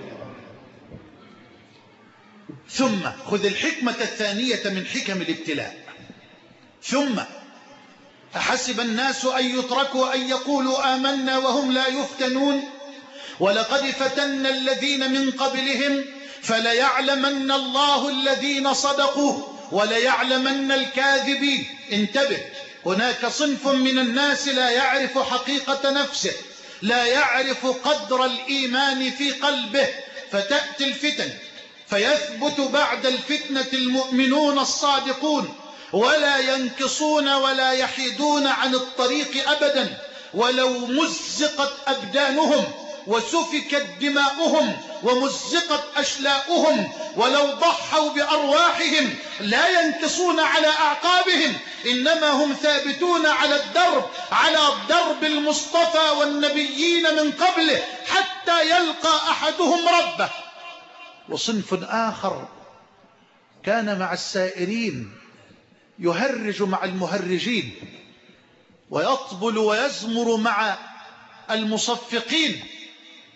ثم خذ الحكمة الثانية من حكم الابتلاء. ثم أحسب الناس أن يتركوا أن يقولوا آمنا وهم لا يفتنون ولقد فتنا الذين من قبلهم فليعلمن الله الذين صدقوا وليعلمن الكاذبين. انتبه، هناك صنف من الناس لا يعرف حقيقة نفسه، لا يعرف قدر الإيمان في قلبه، فتأتي الفتن فيثبت بعد الفتنة المؤمنون الصادقون ولا ينكصون ولا يحيدون عن الطريق أبدا، ولو مزقت أبدانهم وسفكت دماؤهم ومزقت أشلاؤهم ولو ضحوا بأرواحهم لا ينكصون على أعقابهم، إنما هم ثابتون على الدرب، على درب المصطفى والنبيين من قبله حتى يلقى أحدهم ربه. وصنف آخر كان مع السائرين يهرج مع المهرجين ويطبل ويزمر مع المصفقين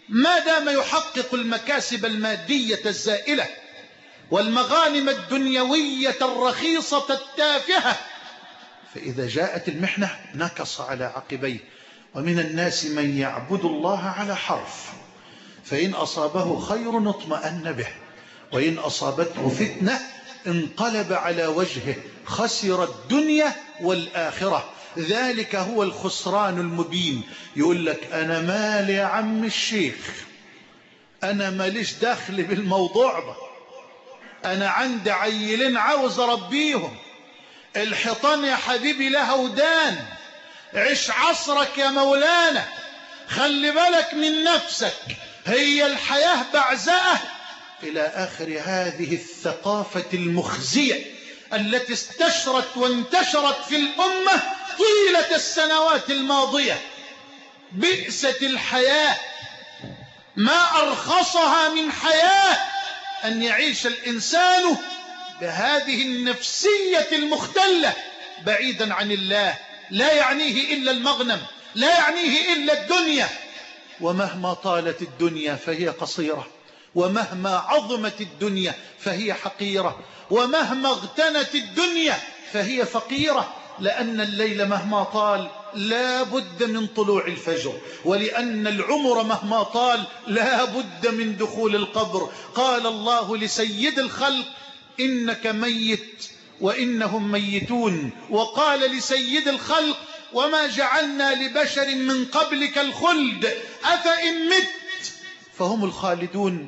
ما دام يحقق المكاسب المادية الزائلة والمغانم الدنيوية الرخيصة التافهة، فإذا جاءت المحنة نكص على عقبيه. ومن الناس من يعبد الله على حرف، فإن أصابه خير اطمأن به، وإن أصابته فتنة انقلب على وجهه، خسر الدنيا والآخرة، ذلك هو الخسران المبين. يقول لك أنا مالي يا عم الشيخ، أنا ماليش دخل بالموضوع ده، أنا عندي عيلين عاوز أربيهم، الحيطان يا حبيبي لها ودان، عش عصرك يا مولانا، خلي بالك من نفسك، هي الحياة بعزقة، إلى آخر هذه الثقافة المخزية التي استشرت وانتشرت في الأمة طيلة السنوات الماضية. بئست الحياة، ما أرخصها من حياة أن يعيش الإنسان بهذه النفسية المختلة بعيدا عن الله، لا يعنيه إلا المغنم، لا يعنيه إلا الدنيا، ومهما طالت الدنيا فهي قصيرة، ومهما عظمت الدنيا فهي حقيرة، ومهما اغتنت الدنيا فهي فقيرة، لأن الليل مهما طال لا بد من طلوع الفجر، ولأن العمر مهما طال لا بد من دخول القبر. قال الله لسيد الخلق إنك ميت وإنهم ميتون، وقال لسيد الخلق وما جعلنا لبشر من قبلك الخلد أفإن مت فهم الخالدون.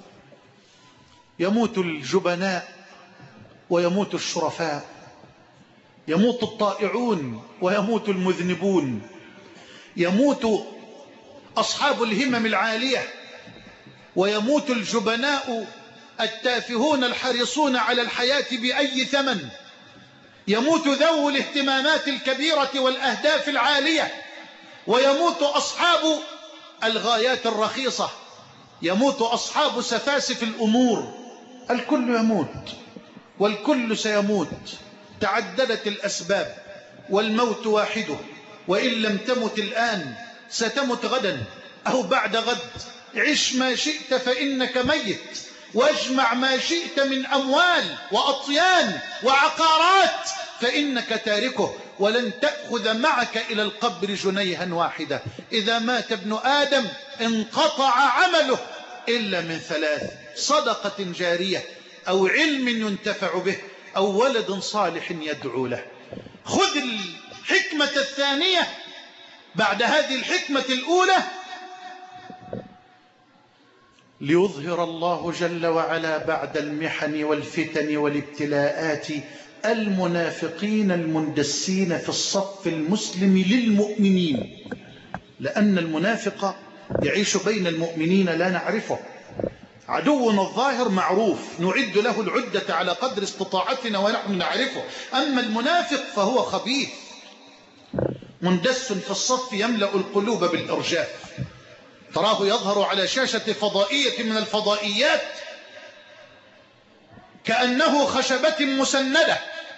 يموت الجبناء ويموت الشرفاء، يموت الطائعون ويموت المذنبون، يموت أصحاب الهمم العالية ويموت الجبناء التافهون الحريصون على الحياة بأي ثمن، يموت ذو الاهتمامات الكبيرة والأهداف العالية، ويموت أصحاب الغايات الرخيصة، يموت أصحاب سفاسف الأمور. الكل يموت والكل سيموت، تعددت الأسباب والموت واحده، وإن لم تمت الآن ستمت غدا أو بعد غد. عش ما شئت فإنك ميت، واجمع ما شئت من أموال وأطيان وعقارات فإنك تاركه، ولن تأخذ معك إلى القبر جنيها واحدة. إذا مات ابن آدم انقطع عمله إلا من ثلاث: صدقة جارية، أو علم ينتفع به، أو ولد صالح يدعو له. خذ الحكمة الثانية بعد هذه الحكمة الأولى: ليظهر الله جل وعلا بعد المحن والفتن والابتلاءات المنافقين المندسين في الصف المسلم للمؤمنين، لأن المنافق يعيش بين المؤمنين لا نعرفه، عدونا الظاهر معروف نعد له العدة على قدر استطاعتنا ونحن نعرفه، أما المنافق فهو خبيث مندس في الصف يملأ القلوب بالإرجاف. تراه يظهر على شاشة فضائية من الفضائيات كأنه خشبة مسندة،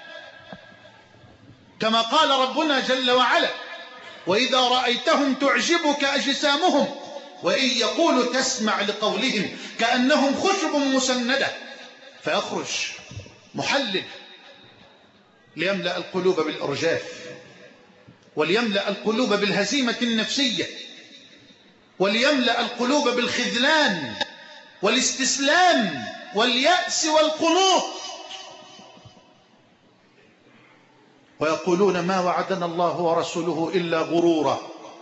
كما قال ربنا جل وعلا: وإذا رأيتهم تعجبك أجسامهم وإن يقولوا تسمع لقولهم كأنهم خشب مسندة. فيخرج محلل ليملأ القلوب بالإرجاف، وليملأ القلوب بالهزيمة النفسية، وليملأ القلوب بالخذلان والاستسلام واليأس والقنوط، ويقولون ما وعدنا الله ورسوله إلا غرورا.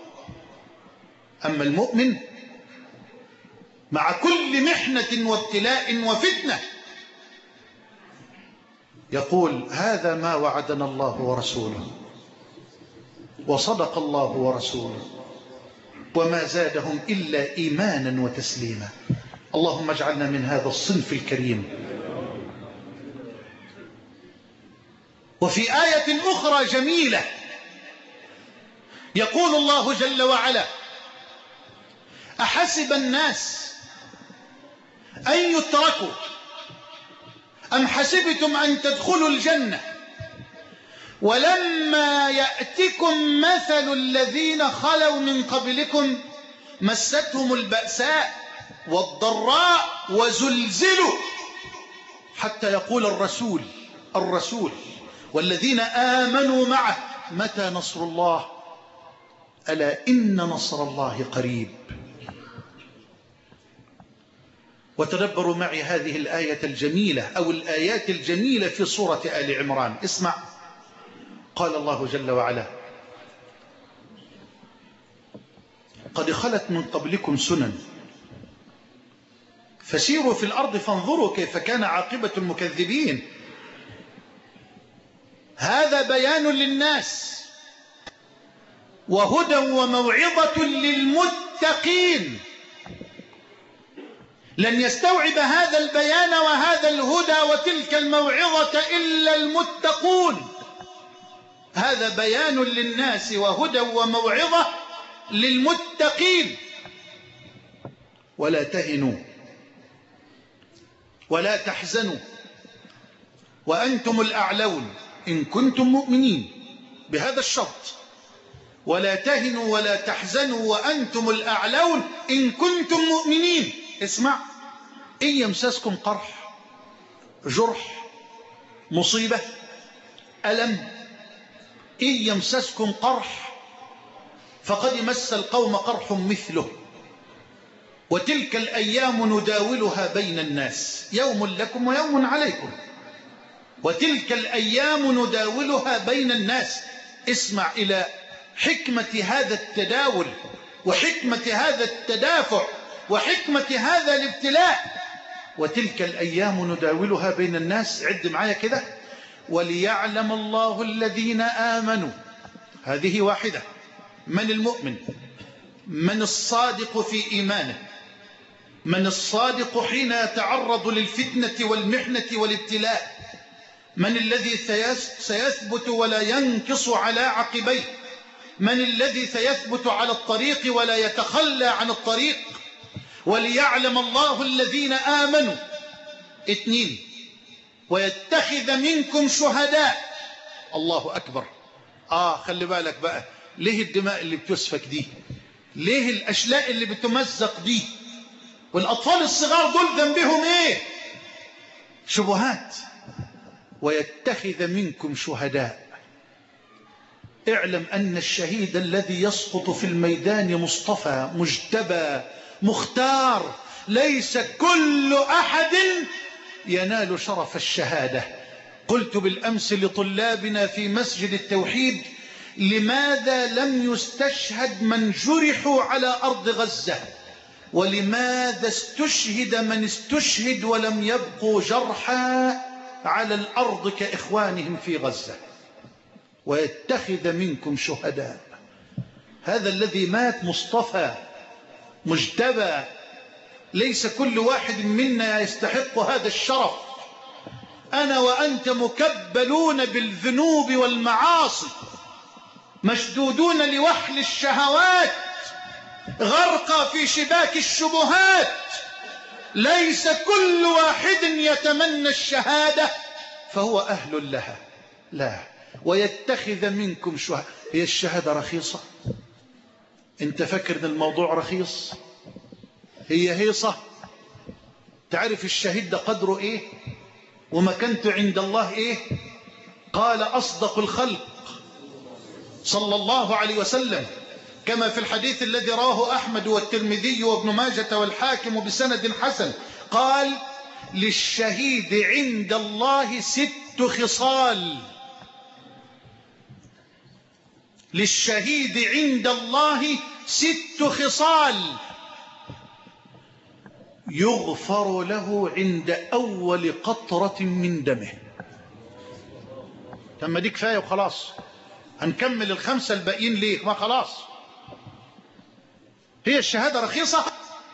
أما المؤمن مع كل محنة وابتلاء وفتنة يقول: هذا ما وعدنا الله ورسوله، وصدق الله ورسوله، وما زادهم إلا إيمانا وتسليما. اللهم اجعلنا من هذا الصنف الكريم. وفي آية أخرى جميلة يقول الله جل وعلا: أحسب الناس أن يتركوا أم حسبتم أن تدخلوا الجنة ولما يأتكم مثل الذين خلوا من قبلكم مستهم البأساء والضراء وزلزلوا حتى يقول الرسول والذين آمنوا معه متى نصر الله ألا إن نصر الله قريب. وتدبروا معي هذه الآية الجميلة أو الآيات الجميلة في سورة آل عمران. اسمع، قال الله جل وعلا: قد خلت من قبلكم سنن فسيروا في الأرض فانظروا كيف كان عاقبة المكذبين. هذا بيان للناس وهدى وموعظة للمتقين. لن يستوعب هذا البيان وهذا الهدى وتلك الموعظة إلا المتقون. هذا بيان للناس وهدى وموعظة للمتقين. ولا تهنوا ولا تحزنوا وأنتم الأعلون إن كنتم مؤمنين، بهذا الشرط: ولا تهنوا ولا تحزنوا وأنتم الأعلون إن كنتم مؤمنين. اسمع، إن يمسسكم قرح، جرح، مصيبة، ألم، إن يمسسكم قرح فقد مس القوم قرح مثله وتلك الأيام نداولها بين الناس، يوم لكم ويوم عليكم، وتلك الأيام نداولها بين الناس. اسمع إلى حكمة هذا التداول وحكمة هذا التدافع وحكمة هذا الابتلاء. وتلك الأيام نداولها بين الناس، عد معايا كده: وليعلم الله الذين آمنوا. هذه واحدة. من المؤمن؟ من الصادق في إيمانه، من الصادق حين يتعرض للفتنة والمحنة والابتلاء، من الذي سيثبت ولا ينكص على عقبيه، من الذي سيثبت على الطريق ولا يتخلى عن الطريق. وليعلم الله الذين آمنوا. 2، ويتخذ منكم شهداء. الله أكبر. خلي بالك بقى، ليه الدماء اللي بتسفك دي؟ ليه الأشلاء اللي بتمزق دي؟ والأطفال الصغار دول ذنبهم ايه؟ شبهات. ويتخذ منكم شهداء. اعلم أن الشهيد الذي يسقط في الميدان مصطفى مجتبى مختار. ليس كل أحد ينال شرف الشهادة. قلت بالأمس لطلابنا في مسجد التوحيد: لماذا لم يستشهد من جرحوا على أرض غزة؟ ولماذا استشهد من استشهد ولم يبقوا جرحى على الأرض كإخوانهم في غزة؟ ويتخذ منكم شهداء. هذا الذي مات مصطفى مجتبى. ليس كل واحد منا يستحق هذا الشرف. أنا وأنت مكبلون بالذنوب والمعاصي، مشدودون لوحل الشهوات، غرقى في شباك الشبهات. ليس كل واحد يتمنى الشهادة فهو أهل لها، لا. ويتخذ منكم شهداء. هي الشهادة رخيصة؟ انت فكر ان الموضوع رخيص؟ هي هيصة؟ تعرف الشهيد ده قدره ايه ومكانته عند الله ايه؟ قال أصدق الخلق صلى الله عليه وسلم كما في الحديث الذي رواه أحمد والترمذي وابن ماجة والحاكم بسند حسن، قال: للشهيد عند الله 6 خصال. للشهيد عند الله 6 خصال يغفر له عند أول قطرة من دمه. تم دي كفاية وخلاص، هنكمل ال5 الباقيين ليه؟ ما خلاص. هي الشهادة رخيصة؟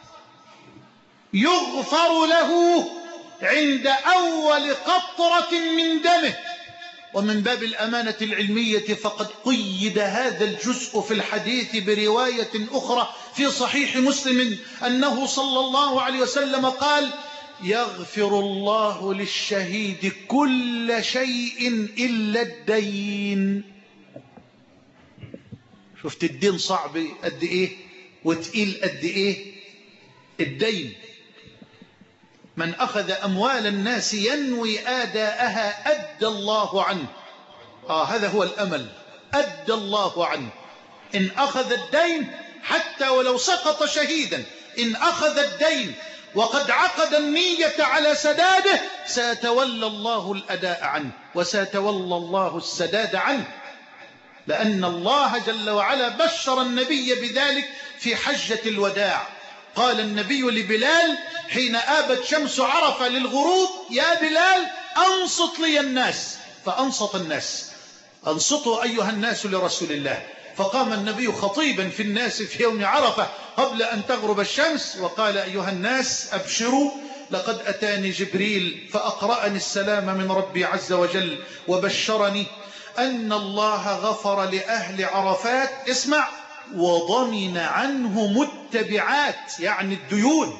يغفر له عند أول قطرة من دمه. ومن باب الأمانة العلمية فقد قيد هذا الجزء في الحديث برواية أخرى في صحيح مسلم أنه صلى الله عليه وسلم قال: يغفر الله للشهيد كل شيء إلا الدين. شفت الدين صعب قد إيه؟ وتقيل قد إيه الدين. من أخذ أموال الناس ينوي آداءها أدى الله عنه. هذا هو الأمل، أدى الله عنه. إن أخذ الدين حتى ولو سقط شهيدا، إن أخذ الدين وقد عقد النية على سداده سيتولى الله الأداء عنه وسيتولى الله السداد عنه، لأن الله جل وعلا بشر النبي بذلك في حجة الوداع. قال النبي لبلال حين آبت شمس عرفة للغروب: يا بلال أنصت لي الناس. فأنصت الناس: أنصتوا أيها الناس لرسول الله. فقام النبي خطيبا في الناس في يوم عرفة قبل أن تغرب الشمس وقال: أيها الناس أبشروا، لقد أتاني جبريل فأقرأني السلام من ربي عز وجل وبشرني أن الله غفر لأهل عرفات، اسمع، وضمن عنهم التبعات، يعني الديون،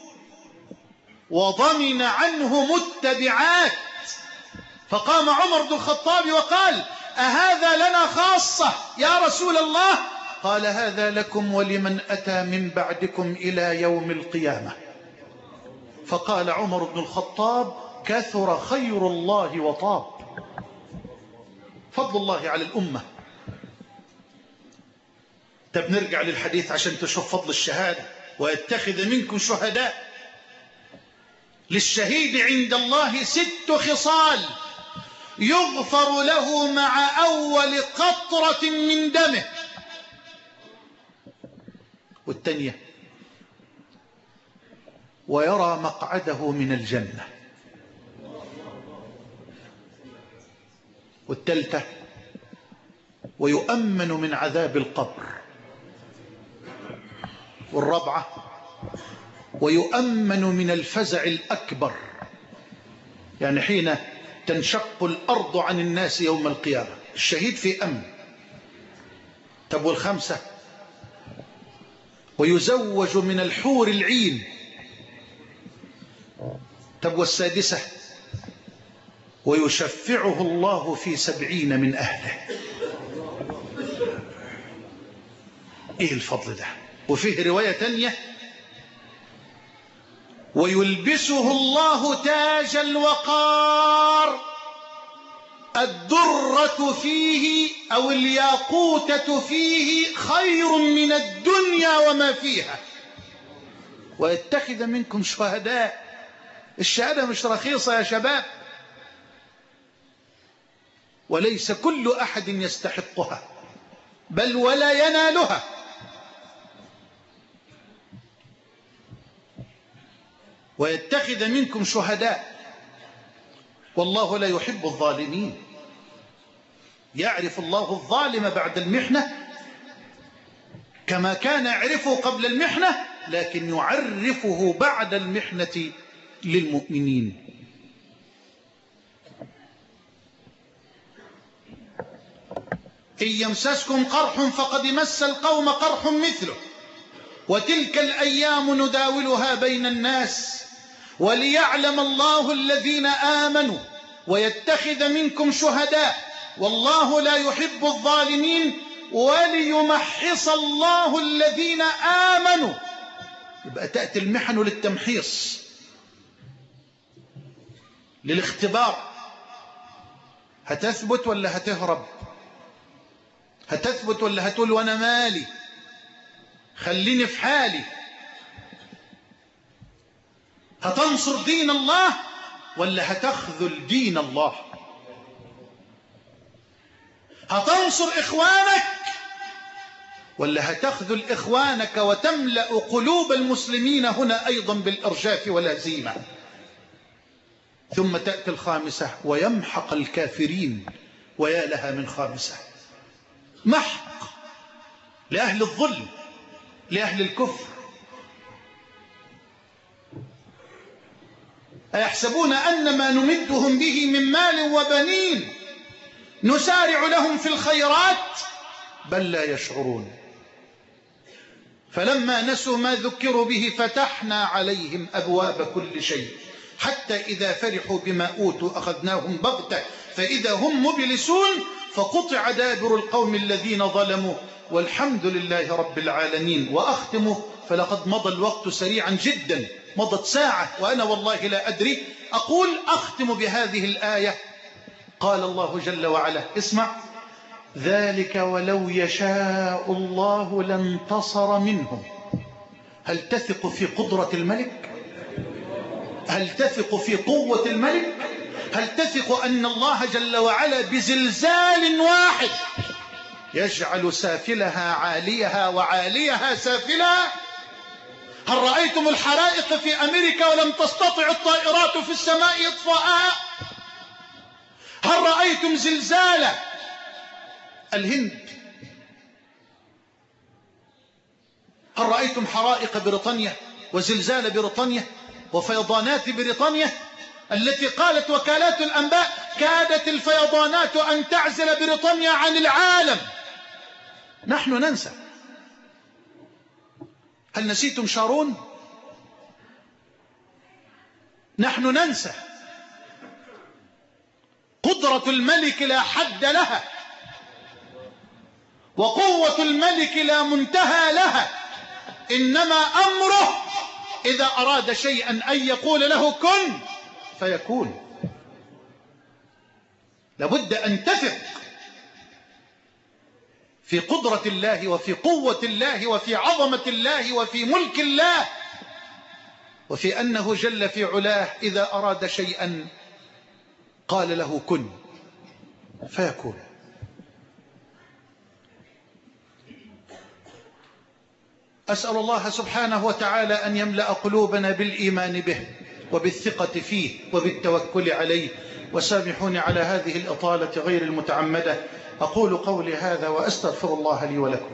وضمن عنهم التبعات. فقام عمر بن الخطاب وقال: أهذا لنا خاصة يا رسول الله؟ قال: هذا لكم ولمن أتى من بعدكم إلى يوم القيامة. فقال عمر بن الخطاب: كثر خير الله وطاب. فضل الله على الأمة. طب نرجع للحديث عشان تشوف فضل الشهادة. ويتخذ منكم شهداء. للشهيد عند الله 6 خصال يغفر له مع أول قطرة من دمه. والثانية: ويرى مقعده من الجنة. والثالثة: ويؤمن من عذاب القبر. والرابعة: ويؤمن من الفزع الأكبر، يعني حين تنشق الأرض عن الناس يوم القيامة الشهيد في أمن. طب والخامسة: ويزوج من الحور العين. طب والسادسة: ويشفعه الله في 70 من أهله. إيه الفضل ده؟ وفيه رواية تانية: ويلبسه الله تاج الوقار، الدرة فيه أو الياقوتة فيه خير من الدنيا وما فيها. ويتخذ منكم شهداء. الشهادة مش رخيصة يا شباب، وليس كل أحد يستحقها، بل ولا ينالها. ويتخذ منكم شهداء، والله لا يحب الظالمين. يعرف الله الظالم بعد المحنة كما كان يعرفه قبل المحنة، لكن يعرفه بعد المحنة للمؤمنين. إن يمسسكم قرح فقد مس القوم قرح مثله، وتلك الأيام نداولها بين الناس، وليعلم الله الذين آمنوا ويتخذ منكم شهداء، والله لا يحب الظالمين، وليمحص الله الذين آمنوا. يبقى تأتي المحن للتمحيص، للاختبار. هتثبت ولا هتهرب؟ هتثبت ولا هتقول وانا مالي، خليني في حالي؟ هتنصر دين الله ولا هتخذل دين الله؟ هتنصر إخوانك ولا هتخذل إخوانك وتملأ قلوب المسلمين هنا أيضا بالإرجاف والهزيمة؟ ثم تأتي الخامسة: ويمحق الكافرين. ويا لها من خامسة، محق لأهل الظلم، لأهل الكفر. أيحسبون أن ما نمدهم به من مال وبنين نسارع لهم في الخيرات بل لا يشعرون. فلما نسوا ما ذكروا به فتحنا عليهم أبواب كل شيء حتى إذا فرحوا بما أوتوا أخذناهم بغتة فإذا هم مبلسون فقطع دابر القوم الذين ظلموا والحمد لله رب العالمين. وأختم فلقد مضى الوقت سريعا جدا، مضت ساعة وأنا والله لا أدري. أقول أختم بهذه الآية. قال الله جل وعلا، اسمع: ذلك ولو يشاء الله لانتصر منهم. هل تثق في قدرة الملك؟ هل تثق في قوة الملك؟ هل تثق أن الله جل وعلا بزلزال واحد يجعل سافلها عاليها وعاليها سافلها؟ هل رأيتم الحرائق في أمريكا ولم تستطع الطائرات في السماء إطفاءها؟ هل رأيتم زلزال الهند؟ هل رأيتم حرائق بريطانيا وزلزال بريطانيا وفيضانات بريطانيا التي قالت وكالات الأنباء كادت الفيضانات أن تعزل بريطانيا عن العالم؟ نحن ننسى. هل نسيتم شارون؟ نحن ننسى. قدرة الملك لا حد لها، وقوة الملك لا منتهى لها، إنما أمره إذا أراد شيئا أن يقول له كن فيكون. لابد أن تثق في قدرة الله وفي قوة الله وفي عظمة الله وفي ملك الله، وفي أنه جل في علاه إذا أراد شيئا قال له كن فيكون. أسأل الله سبحانه وتعالى أن يملأ قلوبنا بالإيمان به وبالثقة فيه وبالتوكل عليه. وسامحوني على هذه الإطالة غير المتعمدة. أقول قولي هذا وأستغفر الله لي ولكم.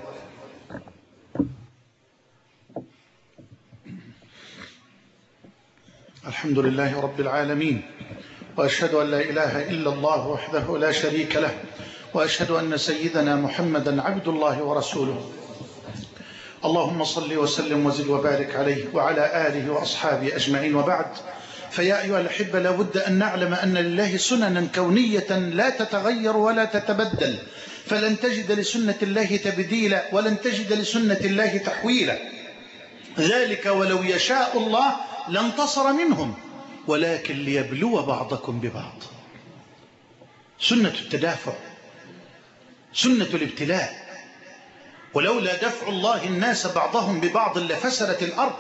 الحمد لله رب العالمين، وأشهد أن لا إله إلا الله وحده لا شريك له، وأشهد أن سيدنا محمدا عبد الله ورسوله. اللهم صل وسلم وزد وبارك عليه وعلى آله وأصحابه أجمعين، وبعد. فيا أيها الأحبة، لابد أن نعلم أن لله سننا كونية لا تتغير ولا تتبدل، فلن تجد لسنة الله تبديلا ولن تجد لسنة الله تحويلا. ذلك ولو يشاء الله لانتصر منهم ولكن ليبلو بعضكم ببعض. سنة التدافع، سنة الابتلاء. ولولا دفع الله الناس بعضهم ببعض لفسدت الأرض،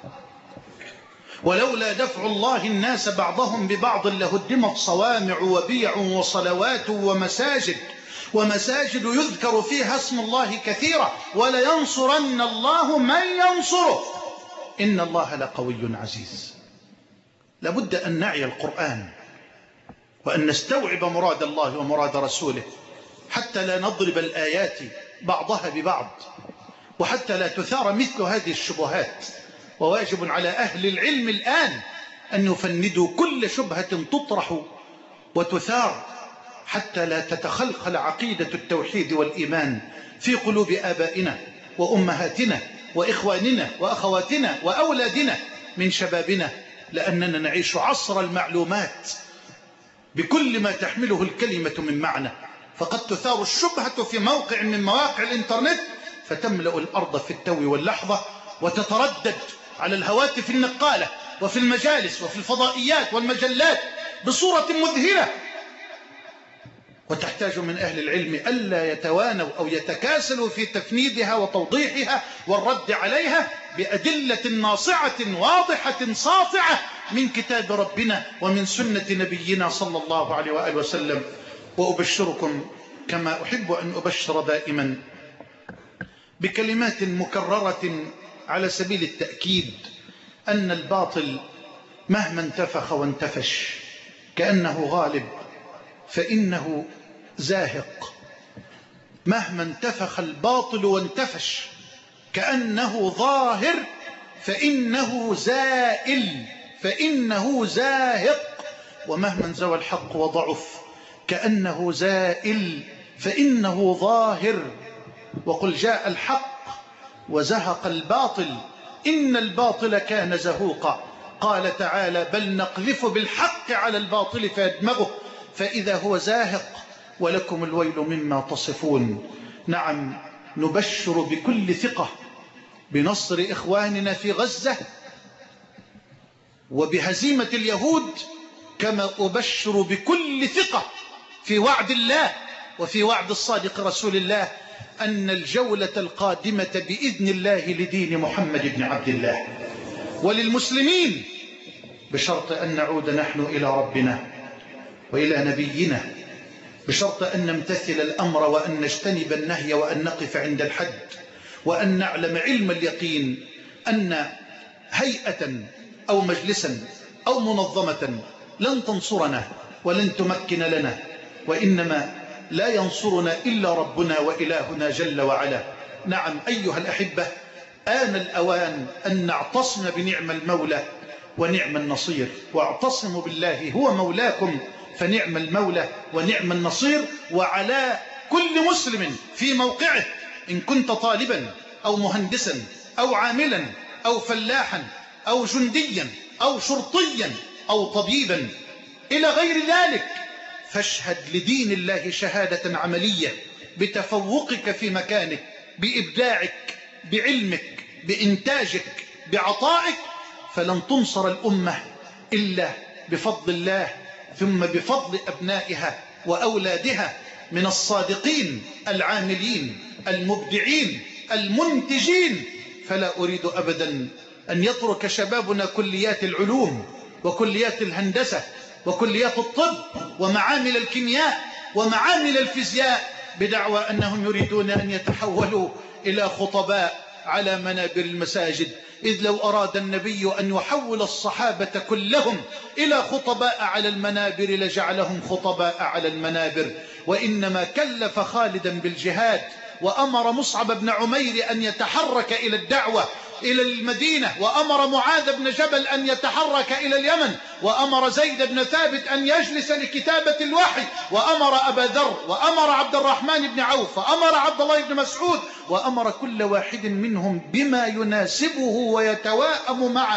ولولا دفع الله الناس بعضهم ببعض لهدمت صوامع وبيع وصلوات ومساجد يذكر فيها اسم الله كثيرا، ولينصرن الله من ينصره إن الله لقوي عزيز. لابد أن نعي القرآن وأن نستوعب مراد الله ومراد رسوله، حتى لا نضرب الآيات بعضها ببعض، وحتى لا تثار مثل هذه الشبهات. وواجب على أهل العلم الآن أن يفندوا كل شبهة تطرح وتثار، حتى لا تتخلخل عقيدة التوحيد والإيمان في قلوب آبائنا وأمهاتنا وإخواننا وأخواتنا وأولادنا من شبابنا، لأننا نعيش عصر المعلومات بكل ما تحمله الكلمة من معنى. فقد تثار الشبهة في موقع من مواقع الإنترنت فتملأ الأرض في التو واللحظة، وتتردد على الهواتف النقالة وفي المجالس وفي الفضائيات والمجلات بصورة مذهلة. وتحتاج من أهل العلم ألا يتوانوا أو يتكاسلوا في تفنيدها وتوضيحها والرد عليها بأدلة ناصعة واضحة ساطعة من كتاب ربنا ومن سنة نبينا صلى الله عليه وآله وسلم. وأبشركم كما أحب أن أبشر دائما بكلمات مكررة على سبيل التأكيد أن الباطل مهما انتفخ وانتفش كأنه غالب فإنه زاهق. مهما انتفخ الباطل وانتفش كأنه ظاهر فإنه زائل، فإنه زاهق. ومهما انزوى الحق وضعف كأنه زائل فإنه ظاهر. وقل جاء الحق وزهق الباطل إن الباطل كان زهوقا. قال تعالى بل نقذف بالحق على الباطل فيدمغه فإذا هو زاهق ولكم الويل مما تصفون. نعم، نبشر بكل ثقة بنصر إخواننا في غزة وبهزيمة اليهود، كما أبشر بكل ثقة في وعد الله وفي وعد الصادق رسول الله أن الجولة القادمة بإذن الله لدين محمد بن عبد الله وللمسلمين، بشرط أن نعود نحن إلى ربنا وإلى نبينا، بشرط أن نمتثل الأمر وأن نجتنب النهي وأن نقف عند الحد، وأن نعلم علم اليقين أن هيئة أو مجلسا أو منظمة لن تنصرنا ولن تمكن لنا، وإنما لا ينصرنا إلا ربنا وإلهنا جل وعلا. نعم أيها الأحبة، آن الأوان أن نعتصم بنعم المولى ونعم النصير، واعتصموا بالله هو مولاكم فنعم المولى ونعم النصير. وعلى كل مسلم في موقعه، إن كنت طالبا أو مهندسا أو عاملا أو فلاحا أو جنديا أو شرطيا أو طبيبا إلى غير ذلك، فاشهد لدين الله شهادة عملية بتفوقك في مكانك، بإبداعك، بعلمك، بإنتاجك، بعطائك، فلن تنصر الأمة إلا بفضل الله، ثم بفضل أبنائها وأولادها من الصادقين العاملين المبدعين المنتجين. فلا أريد أبدا أن يترك شبابنا كليات العلوم وكليات الهندسة وكليات الطب ومعامل الكيمياء ومعامل الفيزياء بدعوى أنهم يريدون أن يتحولوا إلى خطباء على منابر المساجد، إذ لو أراد النبي أن يحول الصحابة كلهم إلى خطباء على المنابر لجعلهم خطباء على المنابر، وإنما كلف خالدا بالجهاد وأمر مصعب بن عمير أن يتحرك إلى الدعوة إلى المدينة، وأمر معاذ بن جبل أن يتحرك إلى اليمن، وأمر زيد بن ثابت أن يجلس لكتابة الوحي، وأمر أبا ذر، وأمر عبد الرحمن بن عوف، وأمر عبد الله بن مسعود، وأمر كل واحد منهم بما يناسبه ويتواءم مع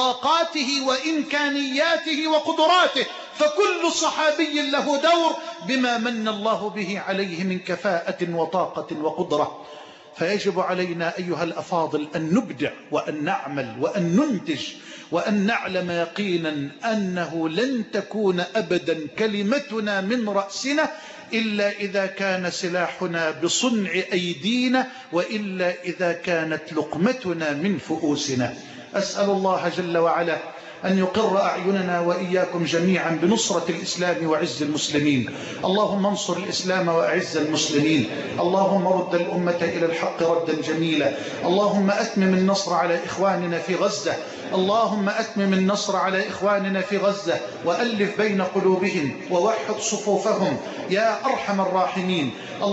طاقاته وإمكانياته وقدراته، فكل صحابي له دور بما من الله به عليه من كفاءة وطاقة وقدرة. فيجب علينا أيها الأفاضل أن نبدع وأن نعمل وأن ننتج وأن نعلم يقينا أنه لن تكون أبدا كلمتنا من رأسنا إلا إذا كان سلاحنا بصنع أيدينا، وإلا إذا كانت لقمتنا من فؤوسنا. أسأل الله جل وعلا أن يقر أعيننا وإياكم جميعا بنصرة الإسلام وعز المسلمين. اللهم انصر الإسلام وأعز المسلمين. اللهم رد الأمة إلى الحق ردا جميلا. اللهم أتمم النصر على إخواننا في غزة. اللهم أتمم النصر على إخواننا في غزة وألف بين قلوبهم ووحد صفوفهم يا أرحم الراحمين.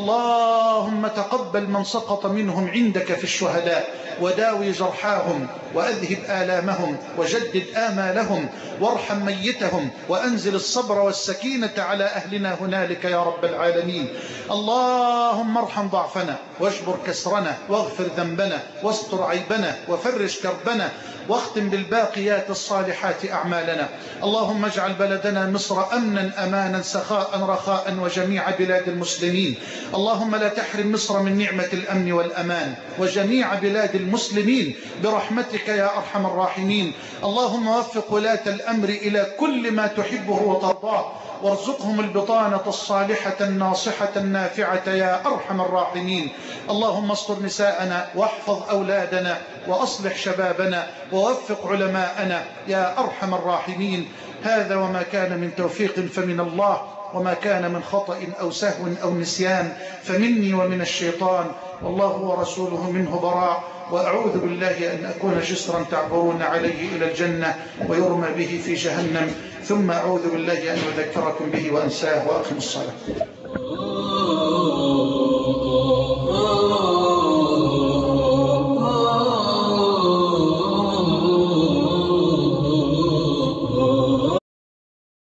اللهم تقبل من سقط منهم عندك في الشهداء، وداوي جرحاهم وأذهب آلامهم وجدد آمالهم، وارحم ميتهم وأنزل الصبر والسكينة على أهلنا هنالك يا رب العالمين. اللهم ارحم ضعفنا واجبر كسرنا واغفر ذنبنا واستر عيبنا وفرج كربنا، واختم بالباقيات الصالحات أعمالنا. اللهم اجعل بلدنا مصر أمنا أمانا سخاء رخاء وجميع بلاد المسلمين. اللهم لا تحرم مصر من نعمة الأمن والأمان وجميع بلاد المسلمين برحمتك يا أرحم الراحمين. اللهم وفق ولاة الأمر إلى كل ما تحبه وترضاه، وارزقهم البطانة الصالحة الناصحة النافعة يا أرحم الراحمين. اللهم استر نساءنا واحفظ أولادنا وأصلح شبابنا ووفق علماءنا يا أرحم الراحمين. هذا وما كان من توفيق فمن الله، وما كان من خطأ أو سهو أو نسيان فمني ومن الشيطان، والله ورسوله منه براء. وأعوذ بالله أن أكون جسرا تعبرون عليه إلى الجنة ويرمى به في جهنم، ثم أعوذ بالله أن أذكركم به وأنساه. وأقم الصلاة.